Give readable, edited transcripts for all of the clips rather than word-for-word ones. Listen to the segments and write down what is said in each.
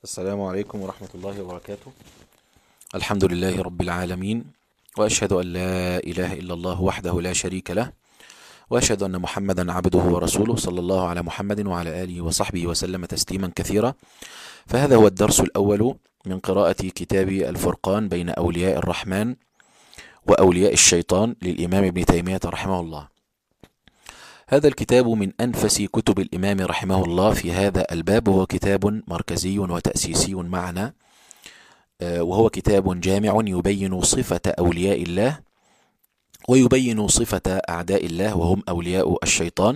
السلام عليكم ورحمة الله وبركاته. الحمد لله رب العالمين، وأشهد أن لا إله إلا الله وحده لا شريك له، وأشهد أن محمدا عبده ورسوله، صلى الله على محمد وعلى آله وصحبه وسلم تسليما كثيرا. فهذا هو الدرس الأول من قراءة كتاب الفرقان بين أولياء الرحمن وأولياء الشيطان للإمام ابن تيمية رحمه الله. هذا الكتاب من أنفس كتب الإمام رحمه الله في هذا الباب، وهو كتاب مركزي وتأسيسي معنا، وهو كتاب جامع يبين صفة أولياء الله ويبين صفة أعداء الله وهم أولياء الشيطان.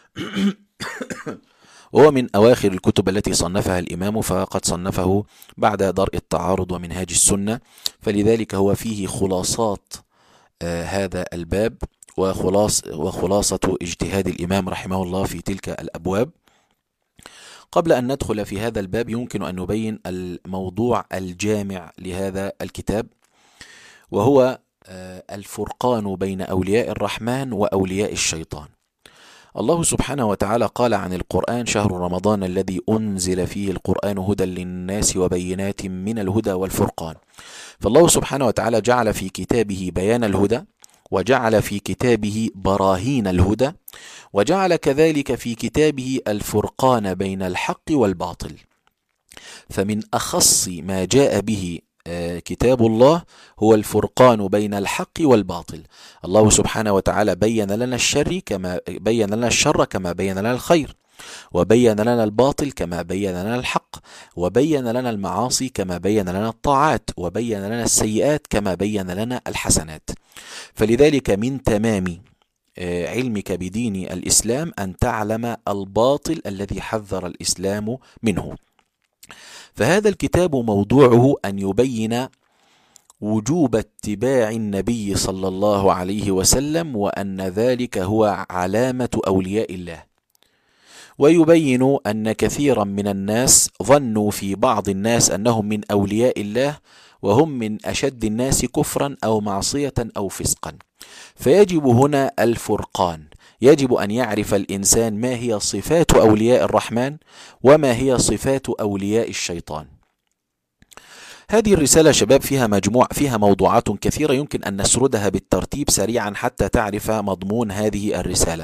وهو من أواخر الكتب التي صنفها الإمام، فقد صنفه بعد درء التعارض ومنهاج السنة، فلذلك هو فيه خلاصات هذا الباب وخلاصة اجتهاد الإمام رحمه الله في تلك الأبواب. قبل أن ندخل في هذا الباب يمكن أن نبين الموضوع الجامع لهذا الكتاب، وهو الفرقان بين أولياء الرحمن وأولياء الشيطان. الله سبحانه وتعالى قال عن القرآن: شهر رمضان الذي أنزل فيه القرآن هدى للناس وبينات من الهدى والفرقان. فالله سبحانه وتعالى جعل في كتابه بيان الهدى، وجعل في كتابه براهين الهدى، وجعل كذلك في كتابه الفرقان بين الحق والباطل. فمن أخص ما جاء به كتاب الله هو الفرقان بين الحق والباطل. الله سبحانه وتعالى بين لنا الشر كما بين لنا الخير، وبين لنا الباطل كما بين لنا الحق، وبين لنا المعاصي كما بين لنا الطاعات، وبين لنا السيئات كما بين لنا الحسنات. فلذلك من تمام علمك بدين الإسلام أن تعلم الباطل الذي حذر الإسلام منه. فهذا الكتاب موضوعه أن يبين وجوب اتباع النبي صلى الله عليه وسلم، وأن ذلك هو علامة أولياء الله. ويبين أن كثيرا من الناس ظنوا في بعض الناس أنهم من أولياء الله، وهم من أشد الناس كفرا أو معصية أو فسقا. فيجب هنا الفرقان، يجب أن يعرف الإنسان ما هي صفات أولياء الرحمن وما هي صفات أولياء الشيطان. هذه الرسالة شباب فيها موضوعات كثيرة، يمكن أن نسردها بالترتيب سريعا حتى تعرف مضمون هذه الرسالة.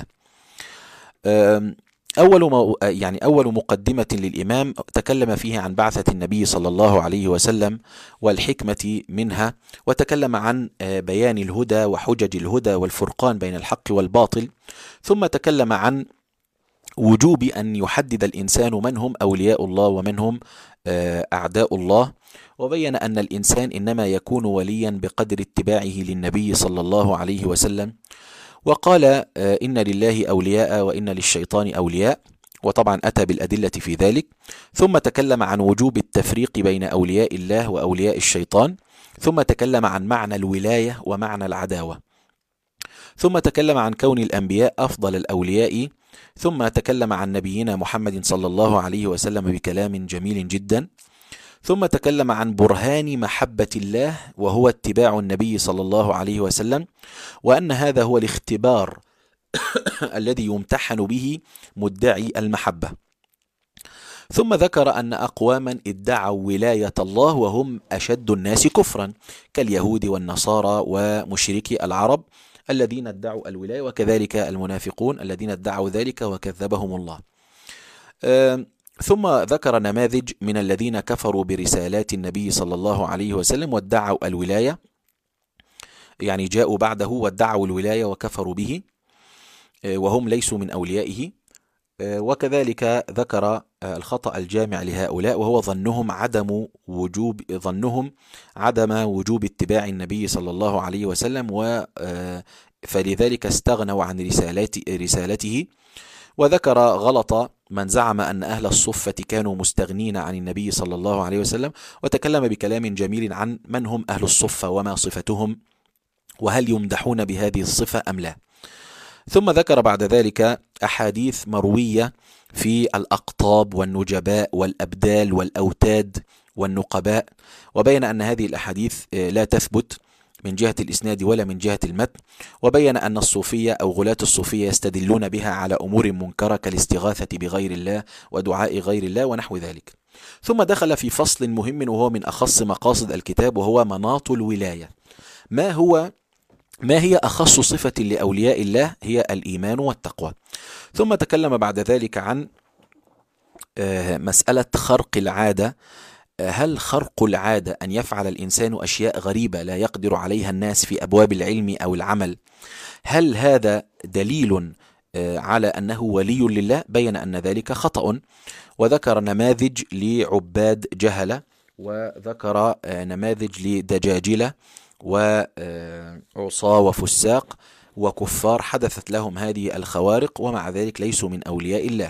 أول مقدمة للإمام تكلم فيه عن بعثة النبي صلى الله عليه وسلم والحكمة منها، وتكلم عن بيان الهدى وحجج الهدى والفرقان بين الحق والباطل. ثم تكلم عن وجوب أن يحدد الإنسان من هم أولياء الله ومن هم أعداء الله، وبين أن الإنسان إنما يكون وليا بقدر اتباعه للنبي صلى الله عليه وسلم. وقال إن لله أولياء وإن للشيطان أولياء، وطبعا أتى بالأدلة في ذلك. ثم تكلم عن وجوب التفريق بين أولياء الله وأولياء الشيطان. ثم تكلم عن معنى الولاية ومعنى العداوة. ثم تكلم عن كون الأنبياء أفضل الأولياء. ثم تكلم عن نبينا محمد صلى الله عليه وسلم بكلام جميل جدا. ثم تكلم عن برهان محبة الله، وهو اتباع النبي صلى الله عليه وسلم، وأن هذا هو الاختبار الذي يمتحن به مدعي المحبة. ثم ذكر أن أقواما ادعوا ولاية الله وهم أشد الناس كفرا، كاليهود والنصارى ومشركي العرب الذين ادعوا الولاية، وكذلك المنافقون الذين ادعوا ذلك وكذبهم الله. ثم ذكر نماذج من الذين كفروا برسالات النبي صلى الله عليه وسلم وادعوا الولاية، يعني جاءوا بعده وادعوا الولاية وكفروا به وهم ليسوا من أوليائه. وكذلك ذكر الخطأ الجامع لهؤلاء، وهو ظنهم عدم وجوب اتباع النبي صلى الله عليه وسلم، فلذلك استغنوا عن رسالته. وذكر غلط من زعم أن أهل الصفة كانوا مستغنين عن النبي صلى الله عليه وسلم، وتكلم بكلام جميل عن من هم أهل الصفة وما صفتهم، وهل يمدحون بهذه الصفة أم لا. ثم ذكر بعد ذلك أحاديث مروية في الأقطاب والنجباء والأبدال والأوتاد والنقباء، وبين أن هذه الأحاديث لا تثبت من جهة الإسناد ولا من جهة المتن. وبين أن الصوفية أو غلاة الصوفية يستدلون بها على أمور منكرة كالاستغاثة بغير الله ودعاء غير الله ونحو ذلك. ثم دخل في فصل مهم وهو من أخص مقاصد الكتاب، وهو مناط الولاية. ما هي أخص صفة لأولياء الله؟ هي الإيمان والتقوى. ثم تكلم بعد ذلك عن مسألة خرق العادة. هل خرق العادة أن يفعل الإنسان أشياء غريبة لا يقدر عليها الناس في أبواب العلم أو العمل، هل هذا دليل على أنه ولي لله؟ بين أن ذلك خطأ، وذكر نماذج لعباد جهلة، وذكر نماذج لدجاجلة وعصاة وفساق وكفار حدثت لهم هذه الخوارق، ومع ذلك ليسوا من أولياء الله.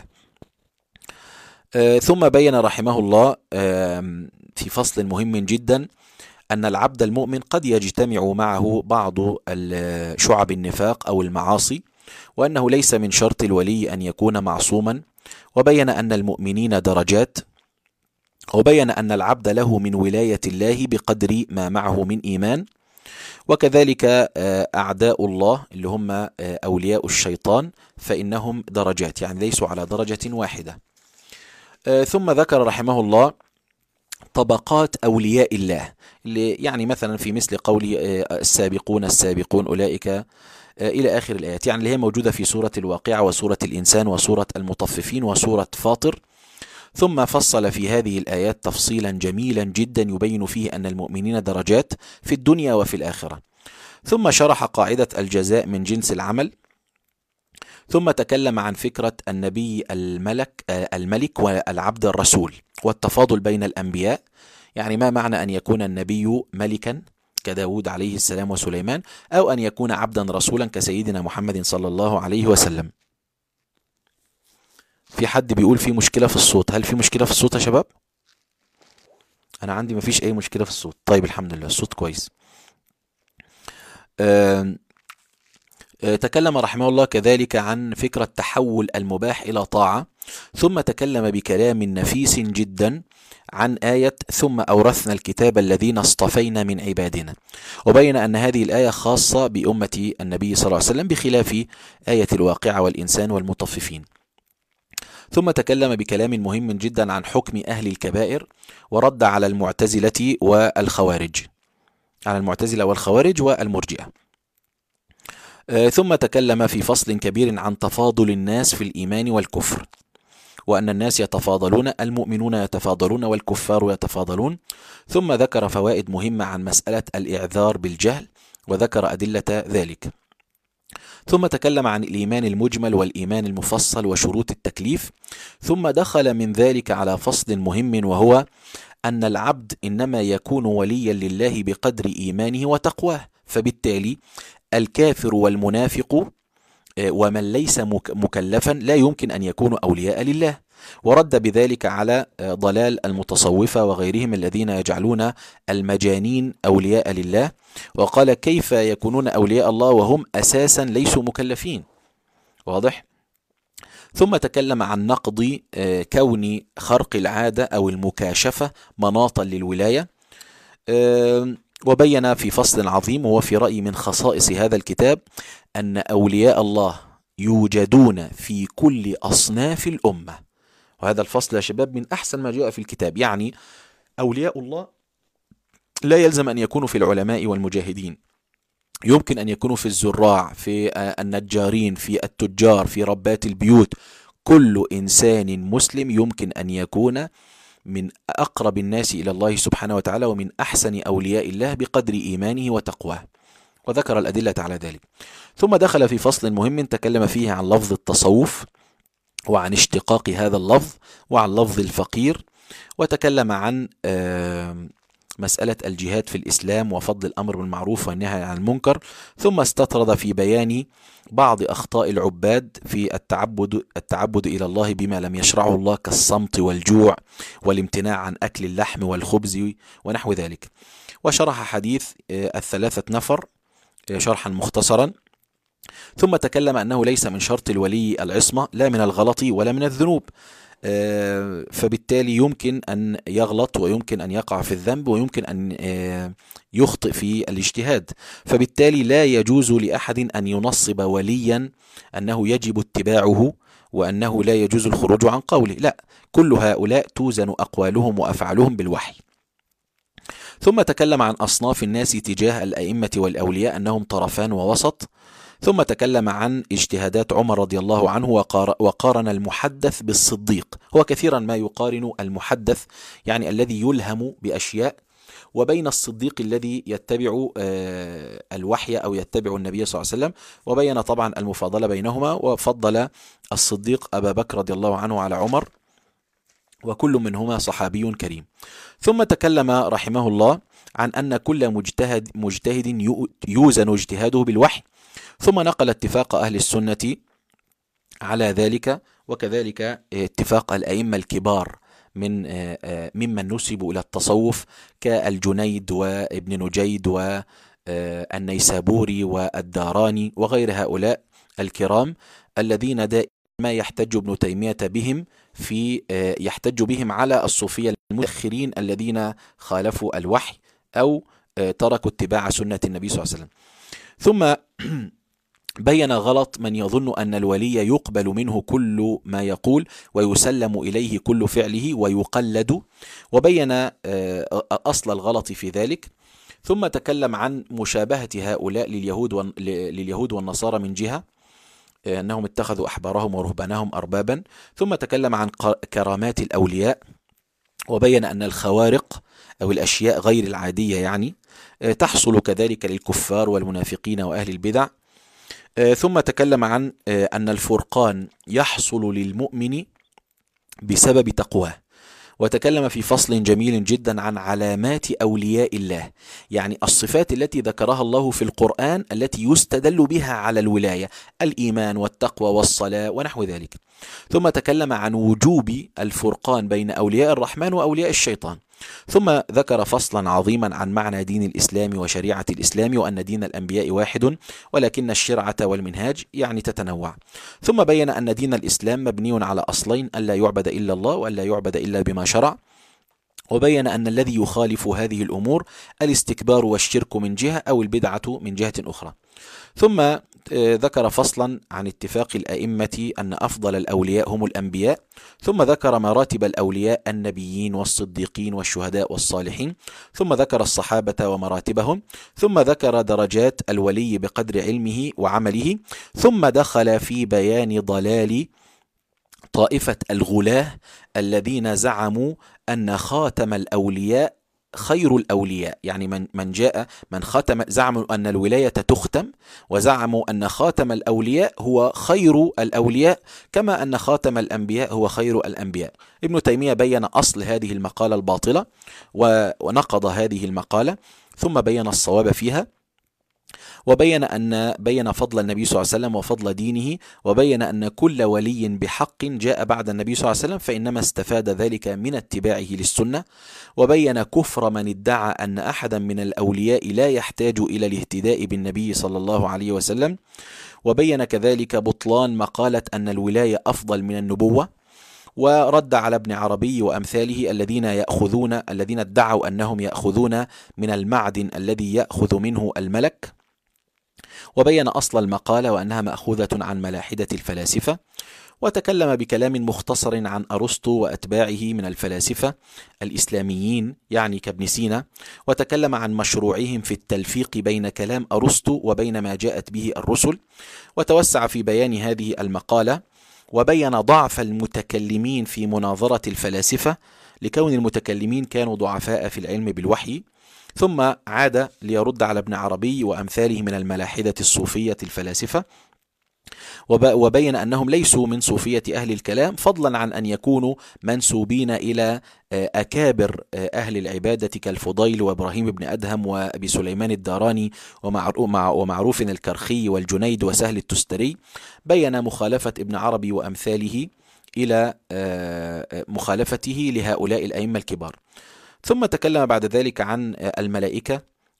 ثم بين رحمه الله في فصل مهم جدا أن العبد المؤمن قد يجتمع معه بعض شعب النفاق أو المعاصي، وأنه ليس من شرط الولي أن يكون معصوما، وبين أن المؤمنين درجات، وبين أن العبد له من ولاية الله بقدر ما معه من إيمان، وكذلك أعداء الله اللي هم أولياء الشيطان فإنهم درجات، يعني ليسوا على درجة واحدة. ثم ذكر رحمه الله طبقات أولياء الله، اللي يعني مثلا في مثل قول السابقون أولئك إلى آخر الآيات، يعني اللي هي موجودة في سورة الواقعة وسورة الإنسان وسورة المطففين وسورة فاطر. ثم فصل في هذه الآيات تفصيلا جميلا جدا يبين فيه أن المؤمنين درجات في الدنيا وفي الآخرة. ثم شرح قاعدة الجزاء من جنس العمل. ثم تكلم عن فكرة النبي الملك والعبد الرسول، والتفاضل بين الأنبياء، يعني ما معنى أن يكون النبي ملكا كداود عليه السلام وسليمان، أو أن يكون عبدا رسولا كسيدنا محمد صلى الله عليه وسلم. في حد بيقول في مشكلة في الصوت؟ هل في مشكلة في الصوت يا شباب؟ أنا عندي مفيش أي مشكلة في الصوت. طيب الحمد لله الصوت كويس. تكلم رحمه الله كذلك عن فكرة تحول المباح إلى طاعة. ثم تكلم بكلام نفيس جدا عن آية ثم أورثنا الكتاب الذين اصطفينا من عبادنا، وبين أن هذه الآية خاصة بأمة النبي صلى الله عليه وسلم بخلاف آية الواقعة والإنسان والمطففين. ثم تكلم بكلام مهم جدا عن حكم أهل الكبائر، ورد على المعتزلة والخوارج والمرجئة. ثم تكلم في فصل كبير عن تفاضل الناس في الإيمان والكفر، وأن الناس يتفاضلون، المؤمنون يتفاضلون والكفار يتفاضلون. ثم ذكر فوائد مهمة عن مسألة الإعذار بالجهل، وذكر أدلة ذلك. ثم تكلم عن الإيمان المجمل والإيمان المفصل وشروط التكليف. ثم دخل من ذلك على فصل مهم، وهو أن العبد إنما يكون وليا لله بقدر إيمانه وتقواه، فبالتالي الكافر والمنافق ومن ليس مكلفا لا يمكن أن يكونوا أولياء لله. ورد بذلك على ضلال المتصوفة وغيرهم الذين يجعلون المجانين أولياء لله، وقال كيف يكونون أولياء الله وهم أساسا ليسوا مكلفين؟ واضح؟ ثم تكلم عن نقض كون خرق العادة أو المكاشفة مناطا للولاية، وبين في فصل عظيم وهو في رأي من خصائص هذا الكتاب أن أولياء الله يوجدون في كل أصناف الأمة. وهذا الفصل يا شباب من أحسن ما جاء في الكتاب، يعني أولياء الله لا يلزم أن يكونوا في العلماء والمجاهدين، يمكن أن يكونوا في الزراع، في النجارين، في التجار، في ربات البيوت. كل إنسان مسلم يمكن أن يكون من أقرب الناس إلى الله سبحانه وتعالى ومن أحسن أولياء الله بقدر إيمانه وتقواه، وذكر الأدلة على ذلك. ثم دخل في فصل مهم تكلم فيه عن لفظ التصوف، وعن اشتقاق هذا اللفظ، وعن لفظ الفقير، وتكلم عن مسألة الجهاد في الإسلام وفضل الأمر بالمعروف والنهي عن المنكر. ثم استطرد في بيان بعض أخطاء العباد في التعبد إلى الله بما لم يشرعه الله، كالصمت والجوع والامتناع عن أكل اللحم والخبز ونحو ذلك. وشرح حديث الثلاثة نفر شرحا مختصرا. ثم تكلم أنه ليس من شرط الولي العصمة، لا من الغلط ولا من الذنوب، فبالتالي يمكن أن يغلط ويمكن أن يقع في الذنب ويمكن أن يخطئ في الاجتهاد، فبالتالي لا يجوز لأحد أن ينصب وليا أنه يجب اتباعه وأنه لا يجوز الخروج عن قوله، لا، كل هؤلاء توزن أقوالهم وأفعالهم بالوحي. ثم تكلم عن أصناف الناس تجاه الأئمة والأولياء أنهم طرفان ووسط. ثم تكلم عن اجتهادات عمر رضي الله عنه وقارن المحدث بالصديق. هو كثيرا ما يقارن المحدث يعني الذي يلهم بأشياء وبين الصديق الذي يتبع الوحي أو يتبع النبي صلى الله عليه وسلم، وبين طبعا المفاضلة بينهما، وفضل الصديق أبا بكر رضي الله عنه على عمر، وكل منهما صحابي كريم. ثم تكلم رحمه الله عن أن كل مجتهد يوزن اجتهاده بالوحي، ثم نقل اتفاق أهل السنة على ذلك، وكذلك اتفاق الأئمة الكبار ممن نسبوا إلى التصوف كالجنيد وابن نجيد والنيسابوري والداراني وغير هؤلاء الكرام الذين دائما يحتج ابن تيمية بهم يحتج بهم على الصوفية المتأخرين الذين خالفوا الوحي أو تركوا اتباع سنة النبي صلى الله عليه وسلم. ثم بين غلط من يظن أن الولي يقبل منه كل ما يقول ويسلم إليه كل فعله ويقلد، وبين أصل الغلط في ذلك. ثم تكلم عن مشابهة هؤلاء لليهود والنصارى من جهة أنهم اتخذوا أحبارهم ورهبانهم أربابا. ثم تكلم عن كرامات الأولياء، وبين أن الخوارق أو الأشياء غير العادية يعني تحصل كذلك للكفار والمنافقين وأهل البدع. ثم تكلم عن أن الفرقان يحصل للمؤمن بسبب تقواه، وتكلم في فصل جميل جدا عن علامات أولياء الله، يعني الصفات التي ذكرها الله في القرآن التي يستدل بها على الولاية، الإيمان والتقوى والصلاة ونحو ذلك. ثم تكلم عن وجوب الفرقان بين أولياء الرحمن وأولياء الشيطان. ثم ذكر فصلا عظيما عن معنى دين الإسلام وشريعة الإسلام، وأن دين الأنبياء واحد ولكن الشرعة والمنهاج يعني تتنوع. ثم بين أن دين الإسلام مبني على أصلين: ألا يعبد إلا الله وألا يعبد إلا بما شرع. وبين أن الذي يخالف هذه الأمور الاستكبار والشرك من جهة أو البدعة من جهة أخرى. ثم ذكر فصلا عن اتفاق الأئمة أن أفضل الأولياء هم الأنبياء. ثم ذكر مراتب الأولياء: النبيين والصديقين والشهداء والصالحين. ثم ذكر الصحابة ومراتبهم. ثم ذكر درجات الولي بقدر علمه وعمله. ثم دخل في بيان ضلال طائفة الغلاة الذين زعموا أن خاتم الأولياء خير الأولياء، يعني من ختم، زعموا أن الولاية تختم، وزعموا أن خاتم الأولياء هو خير الأولياء، كما أن خاتم الأنبياء هو خير الأنبياء. ابن تيمية بين أصل هذه المقالة الباطلة ونقض هذه المقالة، ثم بين الصواب فيها، وبين فضل النبي صلى الله عليه وسلم وفضل دينه، وبين أن كل ولي بحق جاء بعد النبي صلى الله عليه وسلم فإنما استفاد ذلك من اتباعه للسنة. وبين كفر من ادعى أن أحدا من الأولياء لا يحتاج إلى الاهتداء بالنبي صلى الله عليه وسلم. وبين كذلك بطلان مقالة أن الولاية أفضل من النبوة، ورد على ابن عربي وأمثاله الذين ادعوا أنهم يأخذون من المعدن الذي يأخذ منه الملك. وبين أصل المقالة وأنها مأخوذة عن ملاحدة الفلاسفة. وتكلم بكلام مختصر عن أرسطو وأتباعه من الفلاسفة الإسلاميين يعني كابن سينا، وتكلم عن مشروعهم في التلفيق بين كلام أرسطو وبين ما جاءت به الرسل، وتوسع في بيان هذه المقالة، وبين ضعف المتكلمين في مناظرة الفلاسفة لكون المتكلمين كانوا ضعفاء في العلم بالوحي. ثم عاد ليرد على ابن عربي وأمثاله من الملاحدة الصوفية الفلاسفة، وبين أنهم ليسوا من صوفية أهل الكلام، فضلا عن أن يكونوا منسوبين إلى أكابر أهل العبادة كالفضيل وإبراهيم بن أدهم وأبي سليمان الداراني ومعروف الكرخي والجنيد وسهل التستري. بين مخالفة ابن عربي وأمثاله إلى مخالفته لهؤلاء الأئمة الكبار. ثم تكلم بعد ذلك عن الملائكة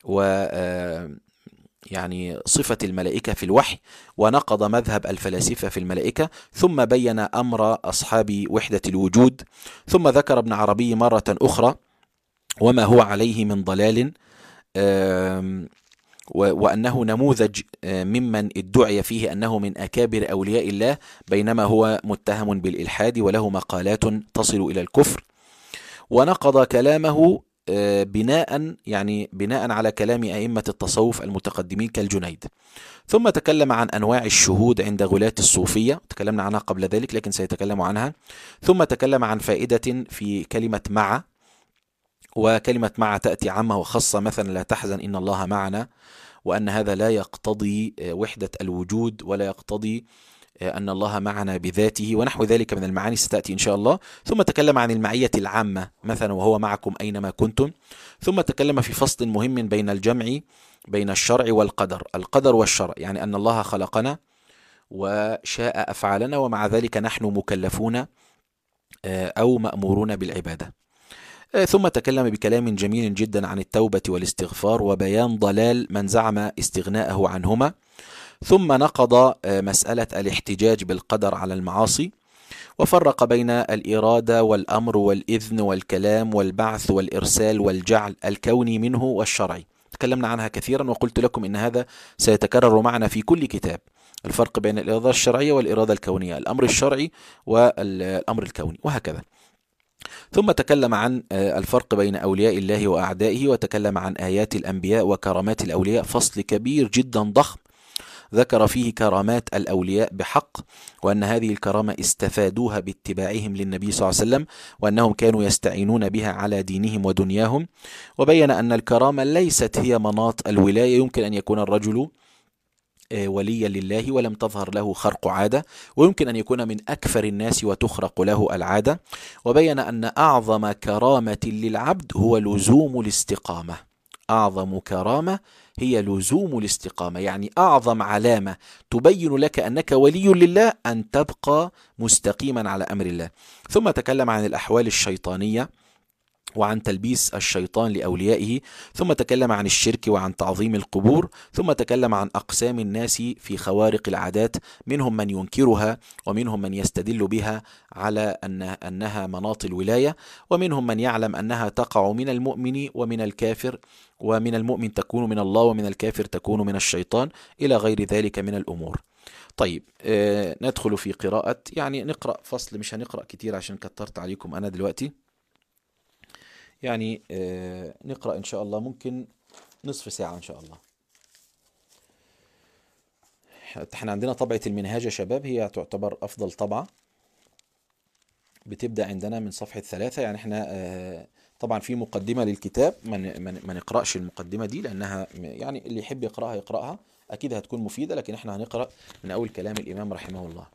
يعني صفة الملائكة في الوحي، ونقض مذهب الفلاسفة في الملائكة. ثم بين أمر أصحاب وحدة الوجود. ثم ذكر ابن عربي مرة أخرى وما هو عليه من ضلال، وأنه نموذج ممن ادعي فيه أنه من أكابر أولياء الله، بينما هو متهم بالإلحاد وله مقالات تصل إلى الكفر. ونقض كلامه بناء على كلام أئمة التصوف المتقدمين كالجنيد. ثم تكلم عن أنواع الشهود عند غلاة الصوفية، تكلمنا عنها قبل ذلك لكن سيتكلم عنها. ثم تكلم عن فائدة في كلمة مع، وكلمة مع تأتي عامة وخاصة، مثلا لا تحزن إن الله معنا، وأن هذا لا يقتضي وحدة الوجود ولا يقتضي أن الله معنا بذاته ونحو ذلك من المعاني ستأتي إن شاء الله. ثم تكلم عن المعية العامة، مثلا وهو معكم أينما كنتم. ثم تكلم في فصل مهم بين الجمع بين الشرع والقدر، القدر والشرع، يعني أن الله خلقنا وشاء أفعالنا، ومع ذلك نحن مكلفون أو مأمورون بالعبادة. ثم تكلم بكلام جميل جدا عن التوبة والاستغفار وبيان ضلال من زعم استغناءه عنهما. ثم نقض مسألة الاحتجاج بالقدر على المعاصي، وفرق بين الإرادة والأمر والإذن والكلام والبعث والإرسال والجعل الكوني منه والشرعي، تكلمنا عنها كثيرا وقلت لكم إن هذا سيتكرر معنا في كل كتاب، الفرق بين الإرادة الشرعية والإرادة الكونية، الأمر الشرعي والأمر الكوني وهكذا. ثم تكلم عن الفرق بين أولياء الله وأعدائه، وتكلم عن آيات الأنبياء وكرامات الأولياء، فصل كبير جدا ضخم ذكر فيه كرامات الأولياء بحق، وأن هذه الكرامة استفادوها باتباعهم للنبي صلى الله عليه وسلم، وأنهم كانوا يستعينون بها على دينهم ودنياهم. وبين أن الكرامة ليست هي مناط الولاية، يمكن أن يكون الرجل وليا لله ولم تظهر له خرق عادة، ويمكن أن يكون من أكثر الناس وتخرق له العادة. وبين أن أعظم كرامة للعبد هو لزوم الاستقامة، أعظم كرامة هي لزوم الاستقامة، يعني أعظم علامة تبين لك أنك ولي لله أن تبقى مستقيما على أمر الله. ثم تكلم عن الأحوال الشيطانية وعن تلبيس الشيطان لأوليائه. ثم تكلم عن الشرك وعن تعظيم القبور. ثم تكلم عن أقسام الناس في خوارق العادات، منهم من ينكرها ومنهم من يستدل بها على أنها مناط الولاية، ومنهم من يعلم أنها تقع من المؤمن ومن الكافر، ومن المؤمن تكون من الله ومن الكافر تكون من الشيطان، إلى غير ذلك من الأمور. طيب ندخل في قراءة، يعني نقرأ فصل، مش هنقرأ كتير عشان كترت عليكم أنا دلوقتي، يعني نقرأ إن شاء الله ممكن نصف ساعة إن شاء الله. احنا عندنا طبعة المنهاج يا شباب، هي تعتبر أفضل طبعة، بتبدأ عندنا من صفحة 3. يعني احنا طبعا في مقدمة للكتاب، ما نقرأش المقدمة دي لأنها يعني اللي يحب يقرأها يقرأها، أكيد هتكون مفيدة، لكن احنا هنقرأ من أول كلام الإمام رحمه الله.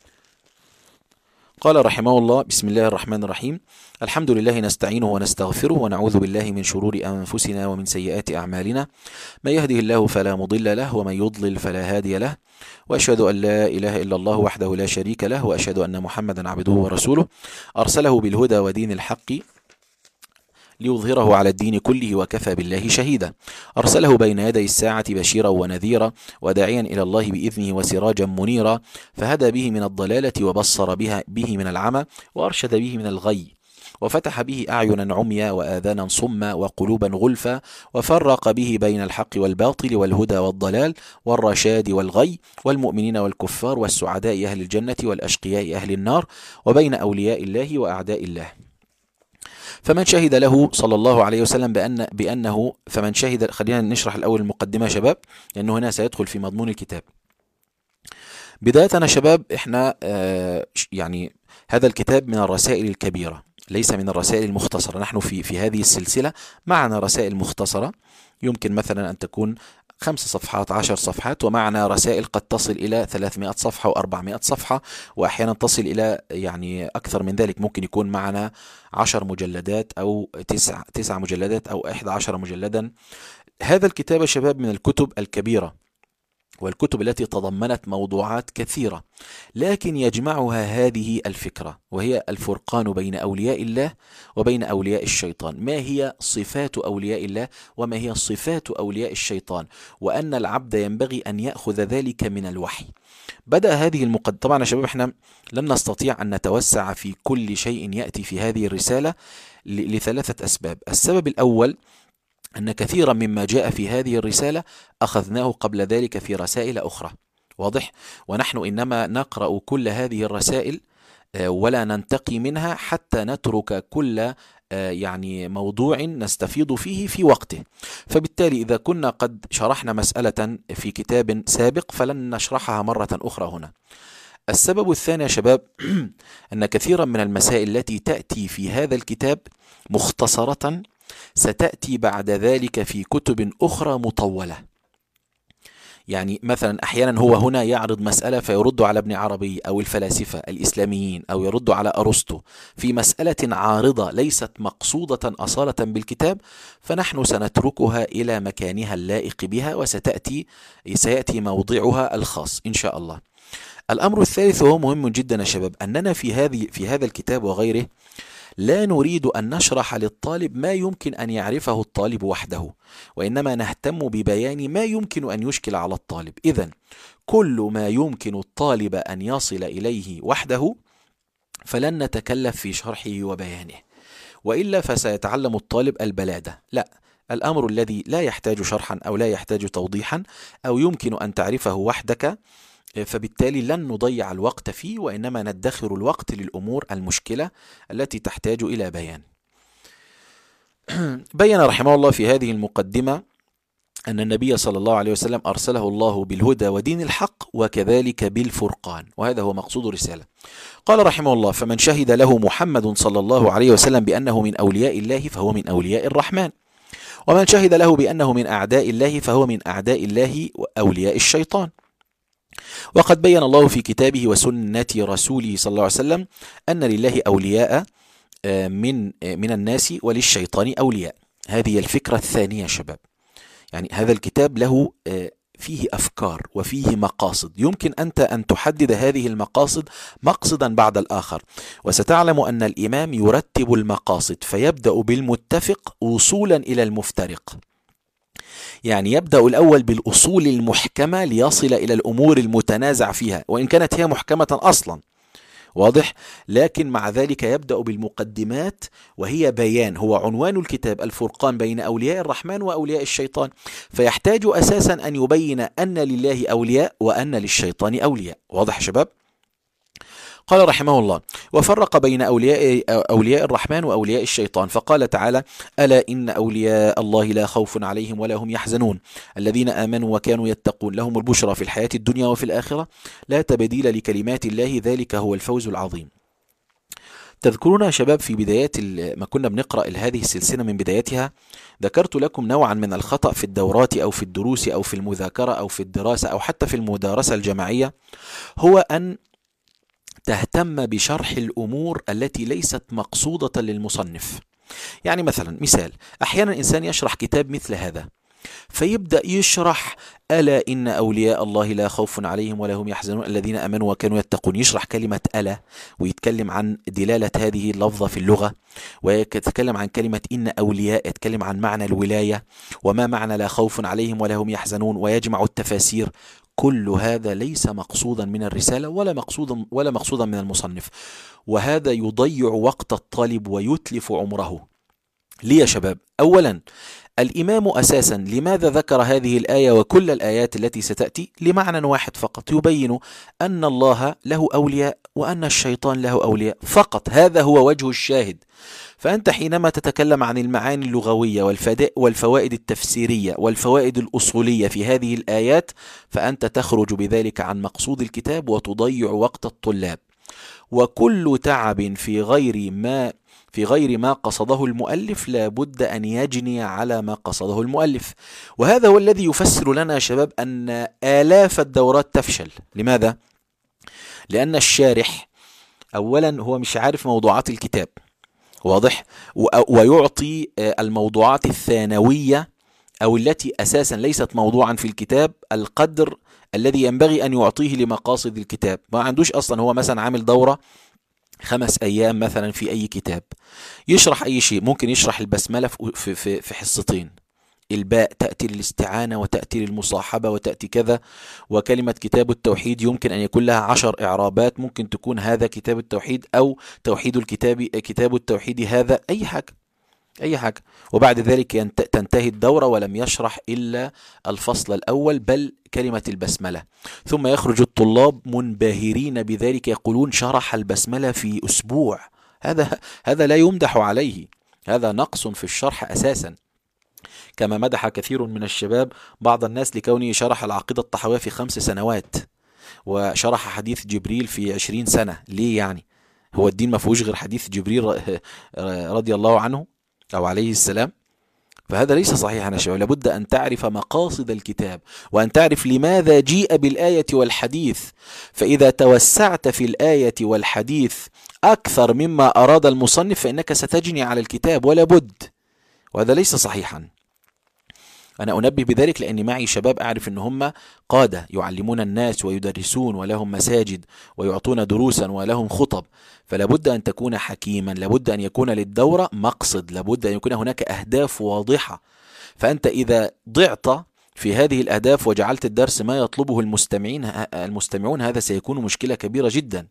قال رحمه الله: بسم الله الرحمن الرحيم. الحمد لله نستعينه ونستغفره ونعوذ بالله من شرور أنفسنا ومن سيئات أعمالنا، من يهده الله فلا مضل له ومن يضلل فلا هادي له، وأشهد أن لا إله إلا الله وحده لا شريك له، وأشهد أن محمدا عبده ورسوله أرسله بالهدى ودين الحق ليظهره على الدين كله وكفى بالله شهيدا. أرسله بين يدي الساعة بشيرا ونذيرا وداعيا إلى الله بإذنه وسراجا منيرا، فهدى به من الضلالة وبصر به من العمى وأرشد به من الغي، وفتح به أعينا عميا وآذانا صما وقلوبا غلفا، وفرق به بين الحق والباطل والهدى والضلال والرشاد والغي، والمؤمنين والكفار والسعداء أهل الجنة والأشقياء أهل النار، وبين أولياء الله وأعداء الله. فمن شهد له صلى الله عليه وسلم بأنه فمن شهد، خلينا نشرح الأول المقدمة يا شباب لأنه هنا سيدخل في مضمون الكتاب. بداية يا شباب احنا يعني هذا الكتاب من الرسائل الكبيرة، ليس من الرسائل المختصرة. نحن في هذه السلسلة معنا رسائل مختصرة يمكن مثلا أن تكون 5 صفحات 10 صفحات، ومعنا رسائل قد تصل إلى 300 صفحة و400 صفحة، وأحيانا تصل إلى يعني أكثر من ذلك، ممكن يكون معنا 10 مجلدات أو 9 مجلدات أو 11 مجلدا. هذا الكتاب يا شباب من الكتب الكبيرة والكتب التي تضمنت موضوعات كثيرة، لكن يجمعها هذه الفكرة، وهي الفرقان بين أولياء الله وبين أولياء الشيطان. ما هي صفات أولياء الله وما هي صفات أولياء الشيطان، وأن العبد ينبغي أن يأخذ ذلك من الوحي. بدأ هذه المقدمة. طبعا يا شباب احنا لن نستطيع أن نتوسع في كل شيء يأتي في هذه الرسالة ل3 أسباب. السبب الأول أن كثيرا مما جاء في هذه الرسالة أخذناه قبل ذلك في رسائل أخرى. واضح؟ ونحن إنما نقرأ كل هذه الرسائل ولا ننتقي منها حتى نترك كل يعني موضوع نستفيض فيه في وقته. فبالتالي إذا كنا قد شرحنا مسألة في كتاب سابق فلن نشرحها مرة أخرى هنا. السبب الثاني يا شباب أن كثيرا من المسائل التي تأتي في هذا الكتاب مختصرة ستأتي بعد ذلك في كتب أخرى مطولة. يعني مثلا أحيانا هو هنا يعرض مسألة فيرد على ابن عربي أو الفلاسفة الإسلاميين، أو يرد على أرسطو في مسألة عارضة ليست مقصودة أصالة بالكتاب، فنحن سنتركها إلى مكانها اللائق بها سيأتي موضعها الخاص إن شاء الله. الأمر الثالث وهو مهم جدا يا شباب، أننا في هذا الكتاب وغيره لا نريد أن نشرح للطالب ما يمكن أن يعرفه الطالب وحده، وإنما نهتم ببيان ما يمكن أن يشكل على الطالب. إذن كل ما يمكن الطالب أن يصل إليه وحده فلن نتكلف في شرحه وبيانه، وإلا فسيتعلم الطالب البلادة. لا، الأمر الذي لا يحتاج شرحا أو لا يحتاج توضيحا أو يمكن أن تعرفه وحدك فبالتالي لن نضيع الوقت فيه، وإنما ندخر الوقت للأمور المشكلة التي تحتاج إلى بيان. بين رحمه الله في هذه المقدمة أن النبي صلى الله عليه وسلم أرسله الله بالهدى ودين الحق وكذلك بالفرقان، وهذا هو مقصود الرسالة. قال رحمه الله: فمن شهد له محمد صلى الله عليه وسلم بأنه من أولياء الله فهو من أولياء الرحمن، ومن شهد له بأنه من أعداء الله فهو من أعداء الله وأولياء الشيطان. وقد بين الله في كتابه وسنة رسوله صلى الله عليه وسلم أن لله أولياء من الناس وللشيطان أولياء. هذه الفكرة الثانية شباب. يعني هذا الكتاب له فيه أفكار وفيه مقاصد، يمكن أنت أن تحدد هذه المقاصد مقصدا بعد الآخر، وستعلم أن الإمام يرتب المقاصد فيبدأ بالمتفق وصولا إلى المفترق. يعني يبدأ الأول بالأصول المحكمة ليصل إلى الأمور المتنازع فيها، وإن كانت هي محكمة أصلا. واضح؟ لكن مع ذلك يبدأ بالمقدمات، وهي بيان، هو عنوان الكتاب الفرقان بين أولياء الرحمن وأولياء الشيطان، فيحتاج أساسا أن يبين أن لله أولياء وأن للشيطان أولياء. واضح يا شباب؟ قال رحمه الله: وفرق بين أولياء الرحمن وأولياء الشيطان، فقال تعالى: ألا إن أولياء الله لا خوف عليهم ولا هم يحزنون الذين آمنوا وكانوا يتقون لهم البشرى في الحياة الدنيا وفي الآخرة لا تبديل لكلمات الله ذلك هو الفوز العظيم. تذكرون يا شباب في بدايات ما كنا بنقرأ هذه السلسلة من بدايتها ذكرت لكم نوعا من الخطأ في الدورات أو في الدروس أو في المذاكرة أو في الدراسة أو حتى في المدارسة الجماعية، هو أن تهتم بشرح الأمور التي ليست مقصودة للمصنف. يعني مثال، أحيانا إنسان يشرح كتاب مثل هذا فيبدأ يشرح: ألا إن أولياء الله لا خوف عليهم ولا هم يحزنون الذين آمنوا وكانوا يتقون، يشرح كلمة ألا ويتكلم عن دلالة هذه اللفظة في اللغة، ويتكلم عن كلمة إن أولياء، يتكلم عن معنى الولاية وما معنى لا خوف عليهم ولا هم يحزنون، ويجمع التفاسير. كل هذا ليس مقصودا من الرسالة ولا مقصودا من المصنف، وهذا يضيع وقت الطالب ويتلف عمره. ليه يا شباب؟ أولا، الإمام أساسا لماذا ذكر هذه الآية وكل الآيات التي ستأتي؟ لمعنى واحد فقط، يبين أن الله له أولياء وأن الشيطان له أولياء فقط. هذا هو وجه الشاهد. فأنت حينما تتكلم عن المعاني اللغوية والفوائد التفسيرية والفوائد الأصولية في هذه الآيات، فأنت تخرج بذلك عن مقصود الكتاب وتضيع وقت الطلاب. وكل تعب في غير ما قصده المؤلف لا بد أن يجني على ما قصده المؤلف. وهذا هو الذي يفسر لنا يا شباب أن آلاف الدورات تفشل. لماذا؟ لأن الشارح أولا هو مش عارف موضوعات الكتاب، واضح، ويعطي الموضوعات الثانوية أو التي أساسا ليست موضوعا في الكتاب القدر الذي ينبغي أن يعطيه لمقاصد الكتاب. ما عندوش أصلا، هو مثلا عامل دورة 5 أيام مثلا في أي كتاب، يشرح أي شيء، ممكن يشرح البسملة في حصتين، الباء تأتي للاستعانة وتأتي للمصاحبة وتأتي كذا، وكلمة كتاب التوحيد يمكن أن يكون لها 10 إعرابات، ممكن تكون هذا كتاب التوحيد أو توحيد الكتاب، كتاب التوحيد هذا، أي حاجة. أي حاجة. وبعد ذلك تنتهي الدورة ولم يشرح إلا الفصل الأول بل كلمة البسملة، ثم يخرج الطلاب منبهرين بذلك يقولون شرح البسملة في أسبوع. هذا لا يمدح عليه، هذا نقص في الشرح أساسا. كما مدح كثير من الشباب بعض الناس لكونه شرح العقيدة الطحاوية في 5 سنوات، وشرح حديث جبريل في 20 سنة. ليه يعني؟ هو الدين ما فيهوش غير حديث جبريل رضي الله عنه أو عليه السلام؟ فهذا ليس صحيحا يا شباب. لابد أن تعرف مقاصد الكتاب، وأن تعرف لماذا جيء بالآية والحديث. فإذا توسعت في الآية والحديث أكثر مما أراد المصنف فإنك ستجني على الكتاب ولا بد، وهذا ليس صحيحا. أنا أنبه بذلك لأني معي شباب أعرف أن هم قادة يعلمون الناس ويدرسون ولهم مساجد ويعطون دروسا ولهم خطب، فلابد أن تكون حكيما، لابد أن يكون للدورة مقصد، لابد أن يكون هناك أهداف واضحة. فأنت إذا ضعت في هذه الأهداف وجعلت الدرس ما يطلبه المستمعون هذا سيكون مشكلة كبيرة جدا.